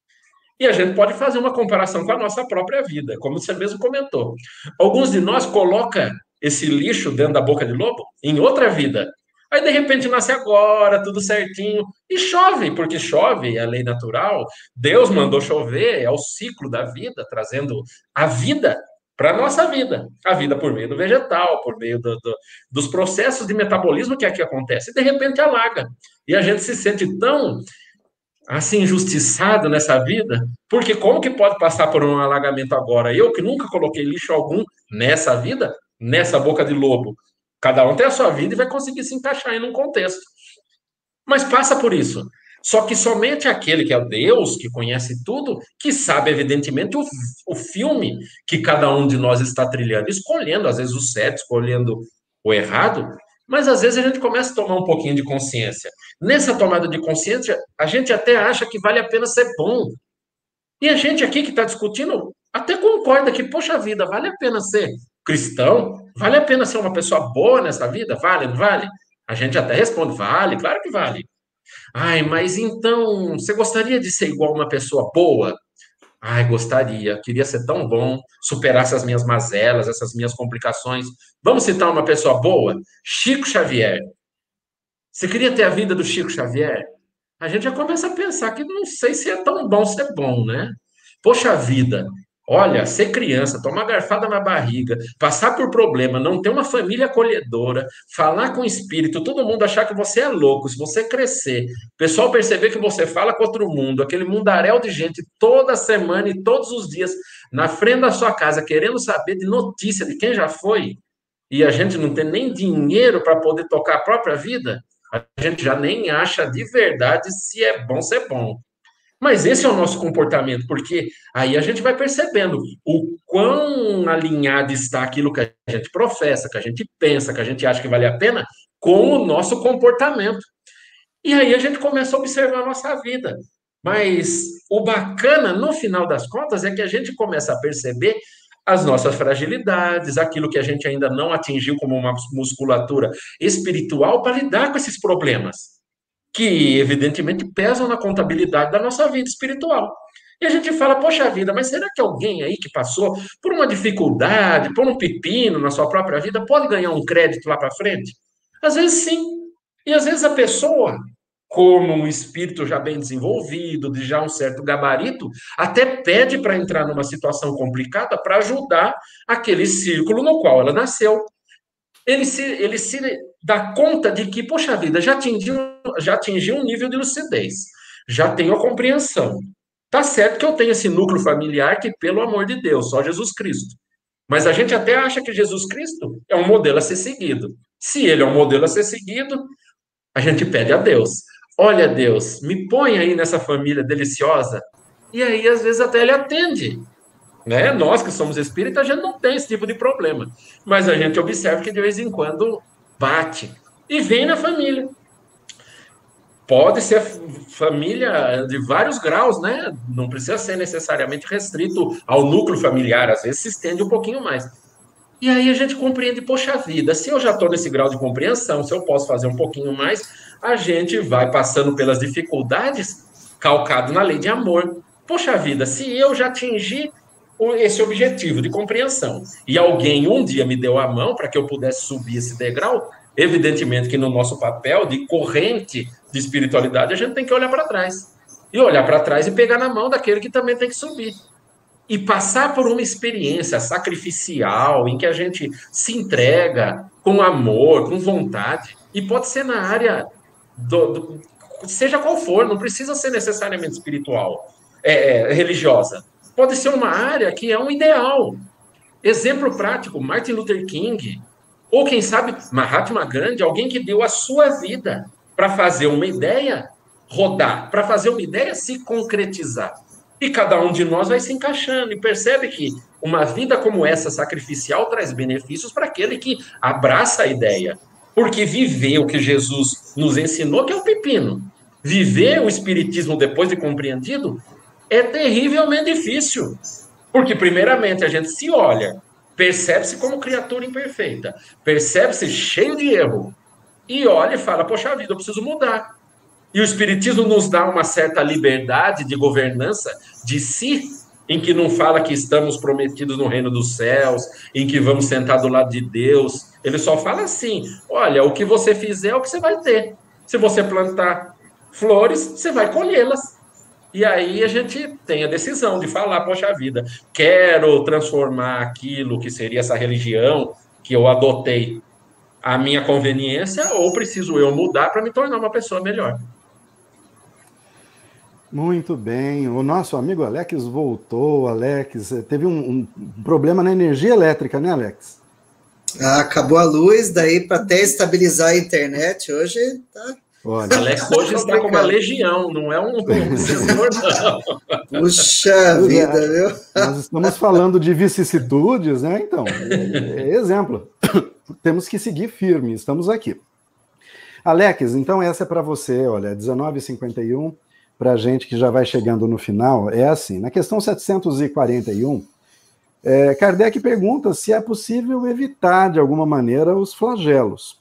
E a gente pode fazer uma comparação com a nossa própria vida, como você mesmo comentou. Alguns de nós colocam esse lixo dentro da boca de lobo em outra vida. Aí, de repente, nasce agora, tudo certinho, e chove, porque chove, é a lei natural. Deus mandou chover, é o ciclo da vida, trazendo a vida para a nossa vida. A vida por meio do vegetal, por meio do, do, dos processos de metabolismo que aqui acontece. E, de repente, alaga. E a gente se sente tão assim, injustiçado nessa vida, porque como que pode passar por um alagamento agora? Eu que nunca coloquei lixo algum nessa vida, nessa boca de lobo. Cada um tem a sua vida e vai conseguir se encaixar em um contexto. Mas passa por isso. Só que somente aquele que é Deus, que conhece tudo, que sabe, evidentemente, o, o filme que cada um de nós está trilhando, escolhendo, às vezes, o certo, escolhendo o errado, mas às vezes a gente começa a tomar um pouquinho de consciência. Nessa tomada de consciência, a gente até acha que vale a pena ser bom. E a gente aqui que está discutindo até concorda que, poxa vida, vale a pena ser cristão? Vale a pena ser uma pessoa boa nessa vida? Vale, não vale? A gente até responde, vale, claro que vale. Ai, mas então, você gostaria de ser igual uma pessoa boa? Ai, gostaria, queria ser tão bom, superar essas minhas mazelas, essas minhas complicações. Vamos citar uma pessoa boa? Chico Xavier. Você queria ter a vida do Chico Xavier? A gente já começa a pensar que não sei se é tão bom ser bom, né? Poxa vida, olha, ser criança, tomar garfada na barriga, passar por problema, não ter uma família acolhedora, falar com o espírito, todo mundo achar que você é louco, se você crescer, o pessoal perceber que você fala com outro mundo, aquele mundaréu de gente toda semana e todos os dias na frente da sua casa, querendo saber de notícia de quem já foi, e a gente não tem nem dinheiro para poder tocar a própria vida, a gente já nem acha de verdade se é bom ser bom. Mas esse é o nosso comportamento, porque aí a gente vai percebendo o quão alinhado está aquilo que a gente professa, que a gente pensa, que a gente acha que vale a pena, com o nosso comportamento. E aí a gente começa a observar a nossa vida. Mas o bacana, no final das contas, é que a gente começa a perceber as nossas fragilidades, aquilo que a gente ainda não atingiu como uma musculatura espiritual para lidar com esses problemas, que evidentemente pesam na contabilidade da nossa vida espiritual. E a gente fala, poxa vida, mas será que alguém aí que passou por uma dificuldade, por um pepino na sua própria vida, pode ganhar um crédito lá para frente? Às vezes sim. E às vezes a pessoa, como um espírito já bem desenvolvido, de já um certo gabarito, até pede para entrar numa situação complicada para ajudar aquele círculo no qual ela nasceu. Ele se, ele se dá conta de que, poxa vida, já atingiu, já atingiu um nível de lucidez, já tenho a compreensão. Tá certo que eu tenho esse núcleo familiar que, pelo amor de Deus, só Jesus Cristo. Mas a gente até acha que Jesus Cristo é um modelo a ser seguido. Se ele é um modelo a ser seguido, a gente pede a Deus. Olha, Deus, me põe aí nessa família deliciosa. E aí, às vezes, até ele atende. Né? Nós que somos espíritas, a gente não tem esse tipo de problema. Mas a gente observa que de vez em quando bate. E vem na família. Pode ser família de vários graus, né? Não precisa ser necessariamente restrito ao núcleo familiar. Às vezes se estende um pouquinho mais. E aí a gente compreende, poxa vida, se eu já estou nesse grau de compreensão, se eu posso fazer um pouquinho mais, a gente vai passando pelas dificuldades calcado na lei de amor. Poxa vida, se eu já atingi esse objetivo de compreensão e alguém um dia me deu a mão para que eu pudesse subir esse degrau, evidentemente que no nosso papel de corrente de espiritualidade a gente tem que olhar para trás. e olhar para trás e pegar na mão daquele que também tem que subir. E passar por uma experiência sacrificial, em que a gente se entrega com amor, com vontade, e pode ser na área, do, do, seja qual for, não precisa ser necessariamente espiritual, é, é, religiosa. Pode ser uma área que é um ideal. Exemplo prático, Martin Luther King, ou quem sabe Mahatma Gandhi, alguém que deu a sua vida para fazer uma ideia rodar, para fazer uma ideia se concretizar. E cada um de nós vai se encaixando e percebe que uma vida como essa, sacrificial, traz benefícios para aquele que abraça a ideia. Porque viver o que Jesus nos ensinou, que é o pepino, viver o espiritismo depois de compreendido, é terrivelmente difícil. Porque, primeiramente, a gente se olha, percebe-se como criatura imperfeita, percebe-se cheio de erro, e olha e fala, poxa vida, eu preciso mudar. E o Espiritismo nos dá uma certa liberdade de governança de si, em que não fala que estamos prometidos no reino dos céus, em que vamos sentar do lado de Deus. Ele só fala assim, olha, o que você fizer é o que você vai ter. Se você plantar flores, você vai colhê-las. E aí a gente tem a decisão de falar, poxa vida, quero transformar aquilo que seria essa religião que eu adotei à minha conveniência, ou preciso eu mudar para me tornar uma pessoa melhor. Muito bem. O nosso amigo Alex voltou. Alex, teve um, um problema na energia elétrica, né, Alex? Ah, acabou a luz, daí para até estabilizar a internet, hoje tá... Olha, Alex hoje está com uma legião, não é um senhor, não. Puxa vida, viu? Nós estamos falando de vicissitudes, né? Então, é, é exemplo. Temos que seguir firme, estamos aqui. Alex, então essa é para você, olha, dezenove e cinquenta e um, para a gente que já vai chegando no final, é assim, na questão setecentos e quarenta e um, é, Kardec pergunta se é possível evitar, de alguma maneira, os flagelos.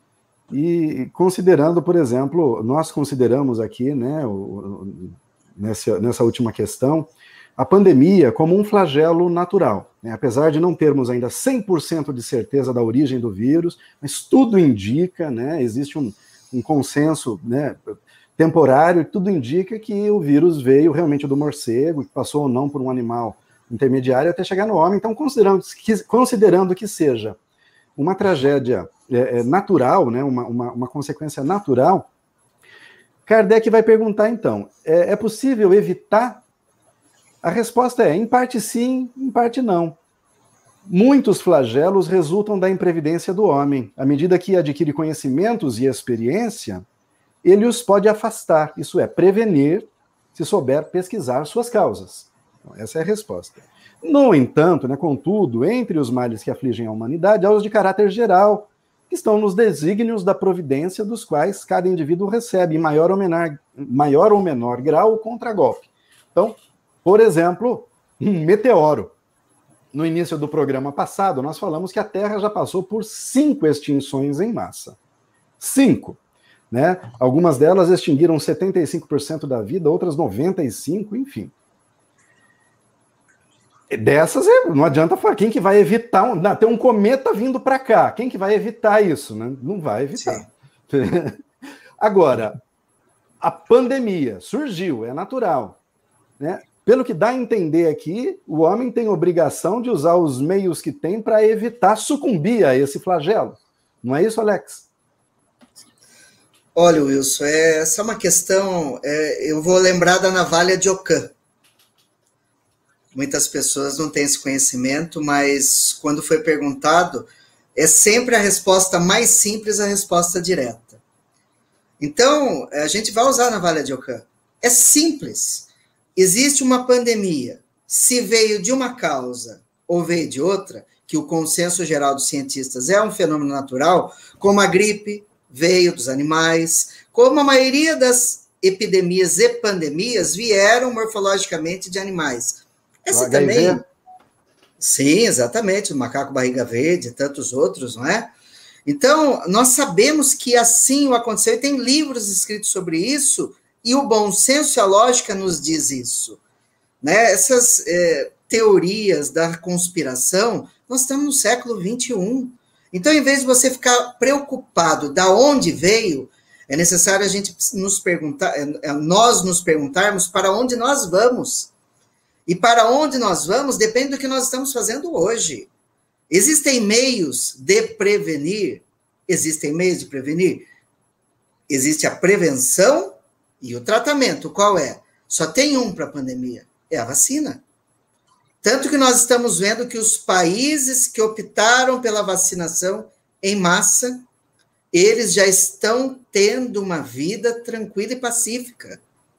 E considerando, por exemplo, nós consideramos aqui, né, o, o, nessa, nessa última questão, a pandemia como um flagelo natural, né? Apesar de não termos ainda cem por cento de certeza da origem do vírus, mas tudo indica, né, existe um, um consenso, né, temporário, tudo indica que o vírus veio realmente do morcego, que passou ou não por um animal intermediário até chegar no homem. Então, considerando que, considerando que seja uma tragédia é, é, natural, né, uma, uma, uma consequência natural, Kardec vai perguntar, então, é, é possível evitar? A resposta é, em parte sim, em parte não. Muitos flagelos resultam da imprevidência do homem. À medida que adquire conhecimentos e experiência, ele os pode afastar, isso é, prevenir, se souber pesquisar suas causas. Então, essa é a resposta. No entanto, né, contudo, entre os males que afligem a humanidade, há os de caráter geral, que estão nos desígnios da providência, dos quais cada indivíduo recebe, em maior ou menor, maior ou menor grau, o contragolpe. Então, por exemplo, um meteoro. No início do programa passado, nós falamos que a Terra já passou por cinco extinções em massa. Cinco. Né? Algumas delas extinguiram setenta e cinco por cento da vida, outras noventa e cinco por cento, enfim. Dessas, não adianta falar, quem que vai evitar, um, não, tem um cometa vindo para cá, quem que vai evitar isso? Né? Não vai evitar. Agora, a pandemia surgiu, é natural. Né? Pelo que dá a entender aqui, o homem tem obrigação de usar os meios que tem para evitar sucumbir a esse flagelo. Não é isso, Alex? Olha, Wilson, é, essa é uma questão, é, eu vou lembrar da navalha de Ockham. Muitas pessoas não têm esse conhecimento, mas quando foi perguntado, é sempre a resposta mais simples, a resposta direta. Então, a gente vai usar a navalha de Ockham. É simples. Existe uma pandemia. Se veio de uma causa ou veio de outra, que o consenso geral dos cientistas é um fenômeno natural, como a gripe veio dos animais, como a maioria das epidemias e pandemias vieram morfologicamente de animais. Essa também... Sim, exatamente, o macaco barriga verde e tantos outros, não é? Então, nós sabemos que assim o aconteceu, e tem livros escritos sobre isso, e o bom senso e a lógica nos diz isso. Né? Essas é, teorias da conspiração, nós estamos no século vinte e um. Então, em vez de você ficar preocupado de onde veio, É necessário a gente nos perguntar, nós nos perguntarmos para onde nós vamos. E para onde nós vamos depende do que nós estamos fazendo hoje. Existem meios de prevenir? Existem meios de prevenir? Existe a prevenção e o tratamento. Qual é? Só tem um para a pandemia, é a vacina. Tanto que nós estamos vendo que os países que optaram pela vacinação em massa, eles já estão tendo uma vida tranquila e pacífica.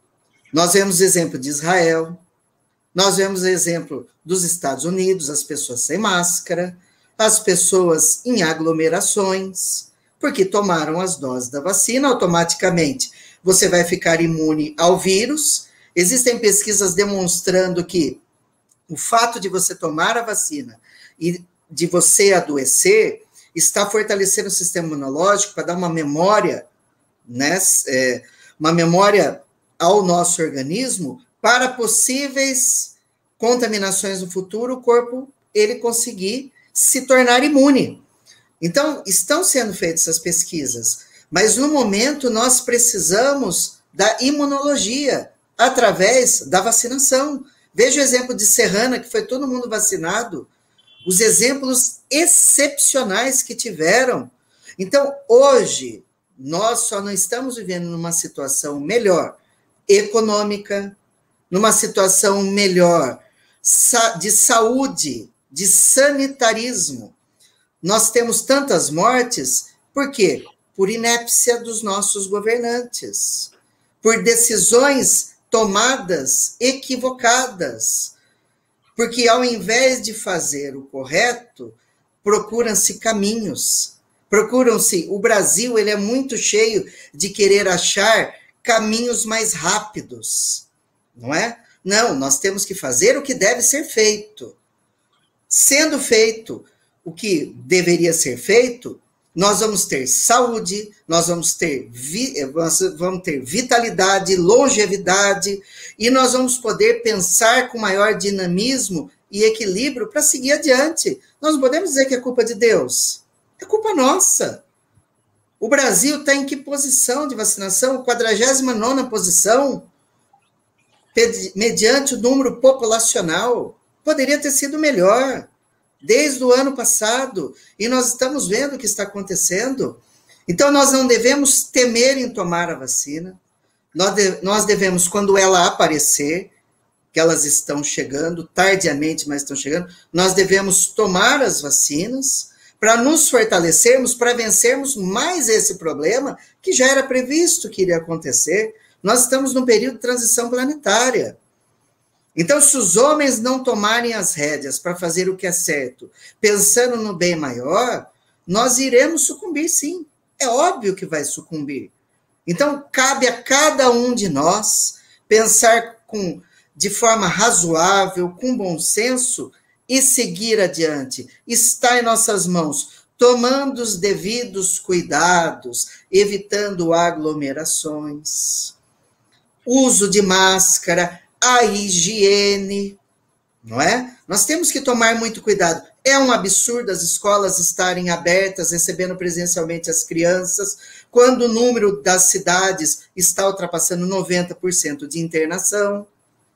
Nós vemos o exemplo de Israel, nós vemos o exemplo dos Estados Unidos, as pessoas sem máscara, as pessoas em aglomerações, porque tomaram as doses da vacina, automaticamente você vai ficar imune ao vírus. Existem pesquisas demonstrando que o fato de você tomar a vacina e de você adoecer está fortalecendo o sistema imunológico para dar uma memória, né, é, uma memória ao nosso organismo para possíveis contaminações no futuro, o corpo ele conseguir se tornar imune. Então, estão sendo feitas essas pesquisas, mas no momento nós precisamos da imunologia através da vacinação. Veja o exemplo de Serrana, que foi todo mundo vacinado, os exemplos excepcionais que tiveram. Então, hoje, nós só não estamos vivendo numa situação melhor econômica, numa situação melhor de saúde, de sanitarismo. Nós temos tantas mortes, por quê? Por inépcia dos nossos governantes, por decisões tomadas equivocadas, porque ao invés de fazer o correto, procuram-se caminhos, procuram-se, o Brasil ele é muito cheio de querer achar caminhos mais rápidos, não é? Não, nós temos que fazer o que deve ser feito. Sendo feito o que deveria ser feito, nós vamos ter saúde, nós vamos ter, vi, vamos ter vitalidade, longevidade, e nós vamos poder pensar com maior dinamismo e equilíbrio para seguir adiante. Nós não podemos dizer que é culpa de Deus, é culpa nossa. O Brasil está em que posição de vacinação? quadragésima nona posição, mediante o número populacional. Poderia ter sido melhor, desde o ano passado, e nós estamos vendo o que está acontecendo. Então, nós não devemos temer em tomar a vacina, nós, de, nós devemos, quando ela aparecer, que elas estão chegando, tardiamente, mas estão chegando, nós devemos tomar as vacinas para nos fortalecermos, para vencermos mais esse problema que já era previsto que iria acontecer. Nós estamos num período de transição planetária. Então, se os homens não tomarem as rédeas para fazer o que é certo, pensando no bem maior, nós iremos sucumbir, sim. É óbvio que vai sucumbir. Então, cabe a cada um de nós pensar com, de forma razoável, com bom senso, e seguir adiante. Está em nossas mãos, tomando os devidos cuidados, evitando aglomerações, uso de máscara, a higiene, não é? Nós temos que tomar muito cuidado. É um absurdo as escolas estarem abertas, recebendo presencialmente as crianças, quando o número das cidades está ultrapassando noventa por cento de internação.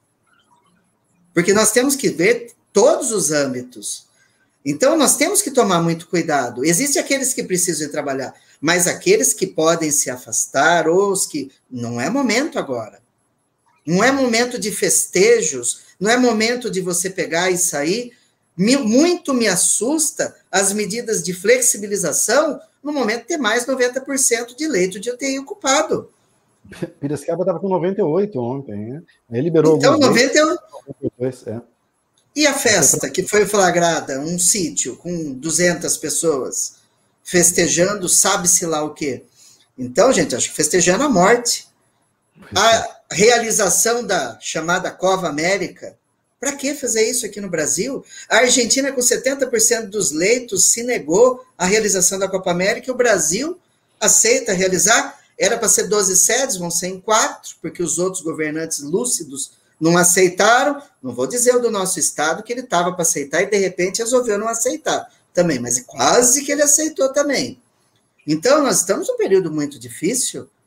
Porque nós temos que ver todos os âmbitos. Então, nós temos que tomar muito cuidado. Existem aqueles que precisam trabalhar, mas aqueles que podem se afastar, ou os que... Não é momento agora. Não é momento de festejos, não é momento de você pegar e sair. Muito me assusta as medidas de flexibilização no momento de ter mais noventa por cento de leito de U T I ocupado. Piracicaba estava com noventa e oito ontem, né? Aí liberou então, noventa e oito. noventa e dois, é. E a festa que foi flagrada, um sítio com duzentas pessoas festejando, sabe-se lá o quê? Então, gente, acho que festejando a morte. A realização da chamada Cova América, para que fazer isso aqui no Brasil? A Argentina, com setenta por cento dos leitos, se negou à realização da Copa América, e o Brasil aceita realizar. Era para ser doze sedes, vão ser em quatro, porque os outros governantes lúcidos não aceitaram. Não vou dizer o do nosso estado, que ele estava para aceitar e, de repente, resolveu não aceitar também, mas quase que ele aceitou também. Então, nós estamos num período muito difícil,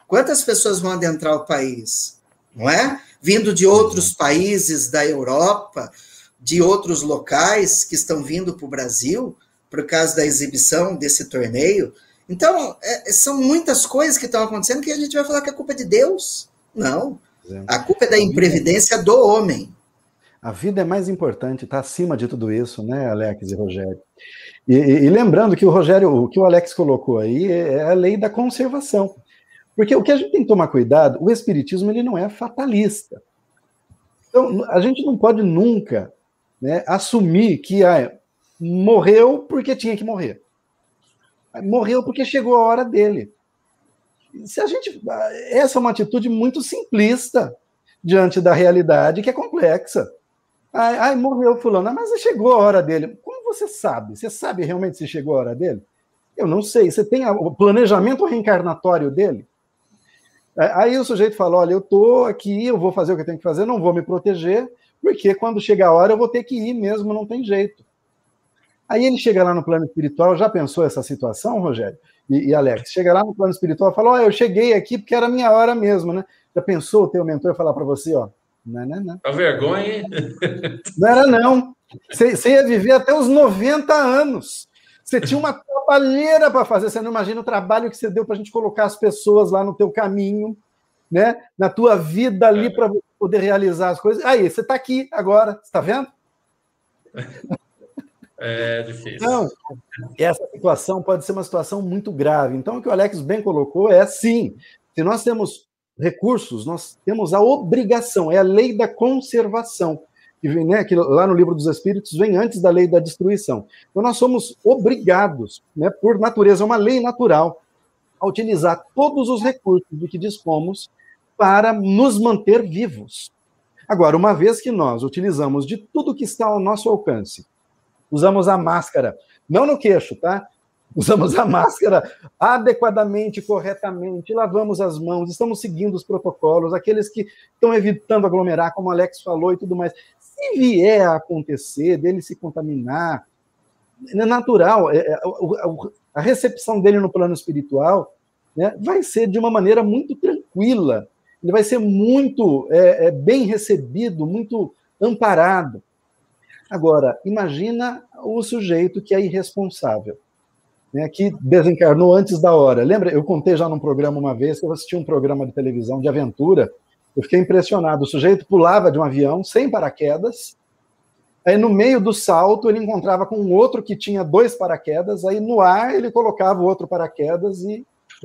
Quantas pessoas vão adentrar o país? Não é? Vindo de outros países da Europa, de outros locais que estão vindo para o Brasil, por causa da exibição desse torneio. Então, é, são muitas coisas que estão acontecendo que a gente vai falar que a culpa é de Deus. Não. A culpa é da imprevidência do homem. A vida é mais importante, está acima de tudo isso, né, Alex e Rogério? E, e, e lembrando que o Rogério, o que o Alex colocou aí, é a lei da conservação. Porque o que a gente tem que tomar cuidado, o espiritismo ele não é fatalista. Então, a gente não pode nunca, né, assumir que ah, morreu porque tinha que morrer. Morreu porque chegou a hora dele. Se a gente, essa é uma atitude muito simplista diante da realidade que é complexa. Ai, ai, morreu fulano, mas chegou a hora dele. Como você sabe? Você sabe realmente se chegou a hora dele? Eu não sei. Você tem o planejamento reencarnatório dele? Aí o sujeito fala, olha, eu estou aqui, eu vou fazer o que eu tenho que fazer, não vou me proteger, porque quando chegar a hora eu vou ter que ir mesmo, não tem jeito. Aí ele chega lá no plano espiritual, já pensou essa situação, Rogério e, e Alex? Chega lá no plano espiritual e fala, ó, eu cheguei aqui porque era a minha hora mesmo, né? Já pensou o teu mentor falar para você, ó, não, não, não. A vergonha, hein? Não era não. Você, você ia viver até os noventa anos. Você tinha uma trabalheira para fazer, você não imagina o trabalho que você deu para a gente colocar as pessoas lá no teu caminho, né? Na tua vida ali para poder realizar as coisas. Aí, você está aqui agora, você está vendo? É difícil. Então, essa situação pode ser uma situação muito grave. Então, o que o Alex bem colocou é sim, se nós temos recursos, nós temos a obrigação, é a lei da conservação, que vem, né, que lá no Livro dos Espíritos vem antes da lei da destruição. Então, nós somos obrigados, né, por natureza, é uma lei natural, a utilizar todos os recursos de que dispomos para nos manter vivos. Agora, uma vez que nós utilizamos de tudo que está ao nosso alcance, usamos a máscara, não no queixo, tá? Usamos a máscara adequadamente, corretamente, lavamos as mãos, estamos seguindo os protocolos, aqueles que estão evitando aglomerar, como o Alex falou e tudo mais. Se vier a acontecer, dele se contaminar, é natural, é, a recepção dele no plano espiritual, né, vai ser de uma maneira muito tranquila, ele vai ser muito é, é, bem recebido, muito amparado. Agora, imagina o sujeito que é irresponsável, né, que desencarnou antes da hora. Lembra, eu contei já num programa uma vez, que eu assisti um programa de televisão de aventura, eu fiquei impressionado, o sujeito pulava de um avião sem paraquedas, aí no meio do salto ele encontrava com um outro que tinha dois paraquedas, aí no ar ele colocava o outro paraquedas e...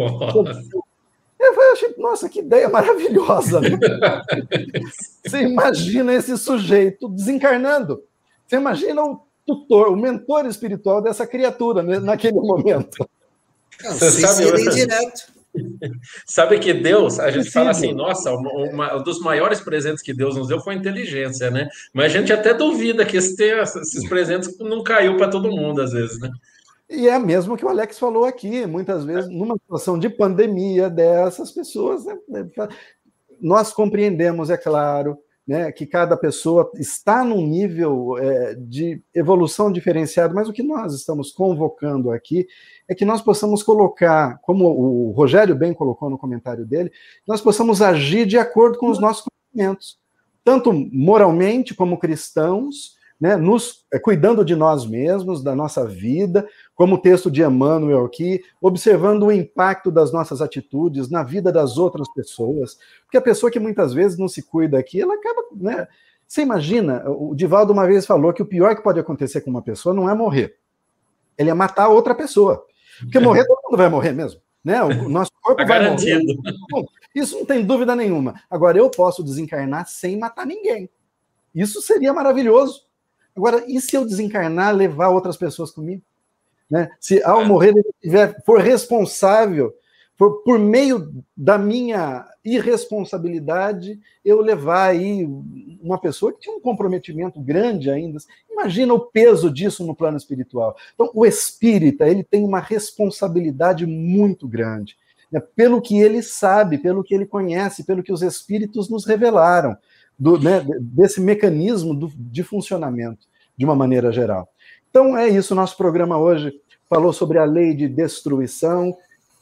Eu achei, nossa, que ideia maravilhosa, né? Você imagina esse sujeito desencarnando, você imagina o tutor, o mentor espiritual dessa criatura, né, naquele momento. Não, você sabe, direto. Sabe que Deus, a gente fala assim, nossa, uma, um dos maiores presentes que Deus nos deu foi a inteligência, né? Mas a gente até duvida que esse, esses presentes não caiu para todo mundo, às vezes, né? E é mesmo que o Alex falou aqui, muitas vezes, numa situação de pandemia dessas pessoas, né, nós compreendemos, é claro, né, que cada pessoa está num nível é, de evolução diferenciado, mas o que nós estamos convocando aqui é que nós possamos colocar, como o Rogério bem colocou no comentário dele, nós possamos agir de acordo com os nossos conhecimentos, tanto moralmente como cristãos, né, nos, é, cuidando de nós mesmos, da nossa vida, como o texto de Emmanuel aqui, observando o impacto das nossas atitudes na vida das outras pessoas, porque a pessoa que muitas vezes não se cuida aqui, ela acaba, né, você imagina, o Divaldo uma vez falou que o pior que pode acontecer com uma pessoa não é morrer, ele é matar outra pessoa, porque morrer todo mundo vai morrer mesmo, né, o nosso corpo tá vai garantido. morrer, isso não tem dúvida nenhuma. Agora, eu posso desencarnar sem matar ninguém, isso seria maravilhoso. Agora, e se eu desencarnar, levar outras pessoas comigo? Né? Se ao morrer ele tiver, for responsável, for, por meio da minha irresponsabilidade, eu levar aí uma pessoa que tinha um comprometimento grande ainda. Imagina o peso disso no plano espiritual. Então, o espírita, ele tem uma responsabilidade muito grande, né? Pelo que ele sabe, pelo que ele conhece, pelo que os espíritos nos revelaram. Do, né, desse mecanismo do, de funcionamento, de uma maneira geral. Então, é isso, nosso programa hoje falou sobre a lei de destruição,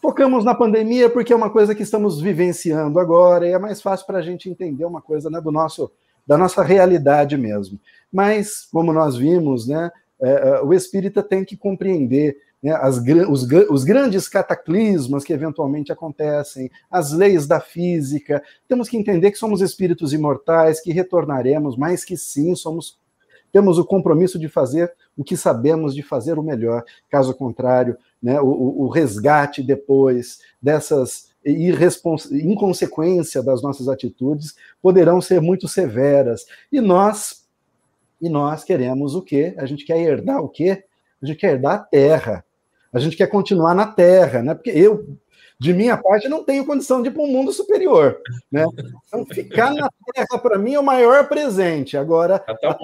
Focamos na pandemia porque é uma coisa que estamos vivenciando agora e é mais fácil para a gente entender uma coisa, né, do nosso, da nossa realidade mesmo. Mas, como nós vimos, né, é, o espírita tem que compreender, né, as, os, os grandes cataclismas que eventualmente acontecem, as leis da física. Temos que entender que somos espíritos imortais, que retornaremos, mas que sim, somos, temos o compromisso de fazer o que sabemos, de fazer o melhor. Caso contrário, né, o, o resgate depois dessas inconsequência das nossas atitudes poderão ser muito severas. E nós, e nós queremos o quê? A gente quer herdar o quê? A gente quer herdar a terra. A gente quer continuar na Terra, né? Porque eu, de minha parte, não tenho condição de ir para um mundo superior, né? Então, ficar na Terra, para mim, é o maior presente. Agora, tá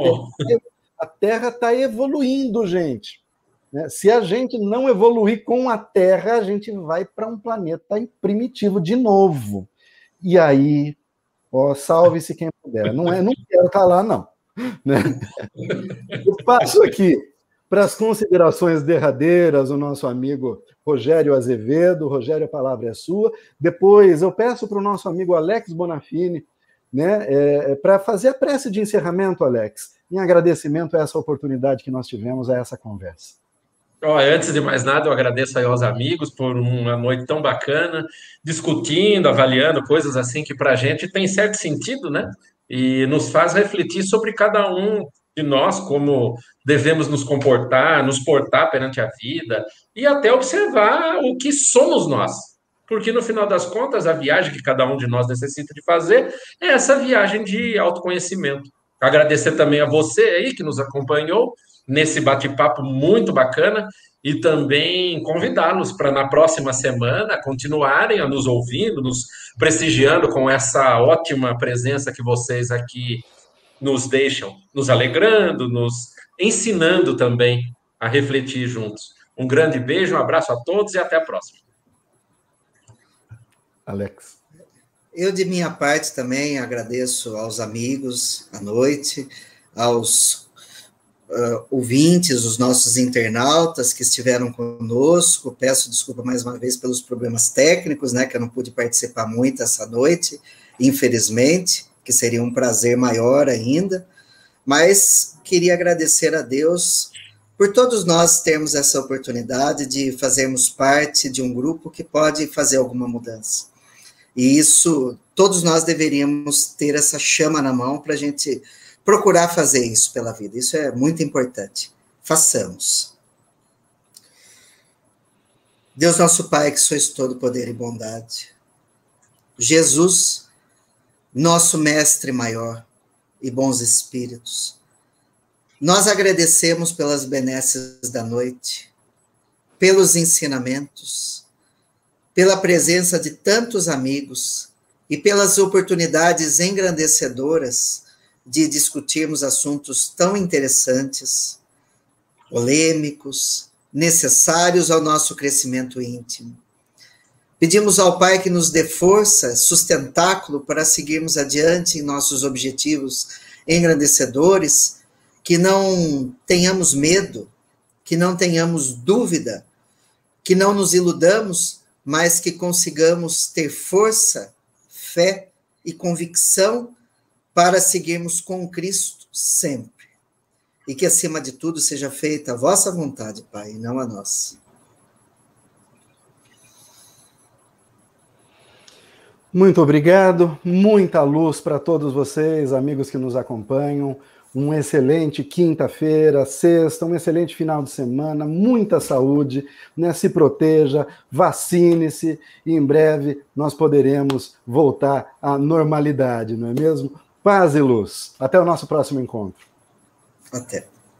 a Terra está evoluindo, gente. Né? Se a gente não evoluir com a Terra, a gente vai para um planeta primitivo de novo. E aí, ó, salve-se quem puder. Não, é, não quero estar lá, não. Né? Eu passo aqui para as considerações derradeiras, o nosso amigo Rogério Azevedo. Rogério, a palavra é sua. Depois eu peço para o nosso amigo Alex Bonafini, né, é, para fazer a prece de encerramento, Alex, em agradecimento a essa oportunidade que nós tivemos, a essa conversa. Oh, antes de mais nada, eu agradeço aí aos amigos por uma noite tão bacana, discutindo, avaliando coisas assim que para a gente tem certo sentido, né? E nos faz refletir sobre cada um de nós, como devemos nos comportar, nos portar perante a vida e até observar o que somos nós. Porque, no final das contas, a viagem que cada um de nós necessita de fazer é essa viagem de autoconhecimento. Agradecer também a você aí que nos acompanhou nesse bate-papo muito bacana e também convidá-los para, na próxima semana, continuarem a nos ouvindo, nos prestigiando com essa ótima presença que vocês aqui nos deixam, nos alegrando, nos ensinando também a refletir juntos. Um grande beijo, um abraço a todos e até a próxima. Alex. Eu, de minha parte, também agradeço aos amigos à noite, aos uh, ouvintes, os nossos internautas que estiveram conosco. Peço desculpa mais uma vez pelos problemas técnicos, né, que eu não pude participar muito essa noite, infelizmente, que seria um prazer maior ainda, mas queria agradecer a Deus por todos nós termos essa oportunidade de fazermos parte de um grupo que pode fazer alguma mudança. E isso, todos nós deveríamos ter essa chama na mão para a gente procurar fazer isso pela vida. Isso é muito importante. Façamos. Deus nosso Pai, que sois todo poder e bondade. Jesus, nosso mestre maior e bons espíritos, nós agradecemos pelas benesses da noite, pelos ensinamentos, pela presença de tantos amigos e pelas oportunidades engrandecedoras de discutirmos assuntos tão interessantes, polêmicos, necessários ao nosso crescimento íntimo. Pedimos ao Pai que nos dê força, sustentáculo para seguirmos adiante em nossos objetivos engrandecedores, que não tenhamos medo, que não tenhamos dúvida, que não nos iludamos, mas que consigamos ter força, fé e convicção para seguirmos com Cristo sempre. E que, acima de tudo, seja feita a vossa vontade, Pai, e não a nossa. Muito obrigado, muita luz para todos vocês, amigos que nos acompanham. Uma excelente quinta-feira, sexta, um excelente final de semana, muita saúde, né? Se proteja, vacine-se e em breve nós poderemos voltar à normalidade, não é mesmo? Paz e luz. Até o nosso próximo encontro. Até.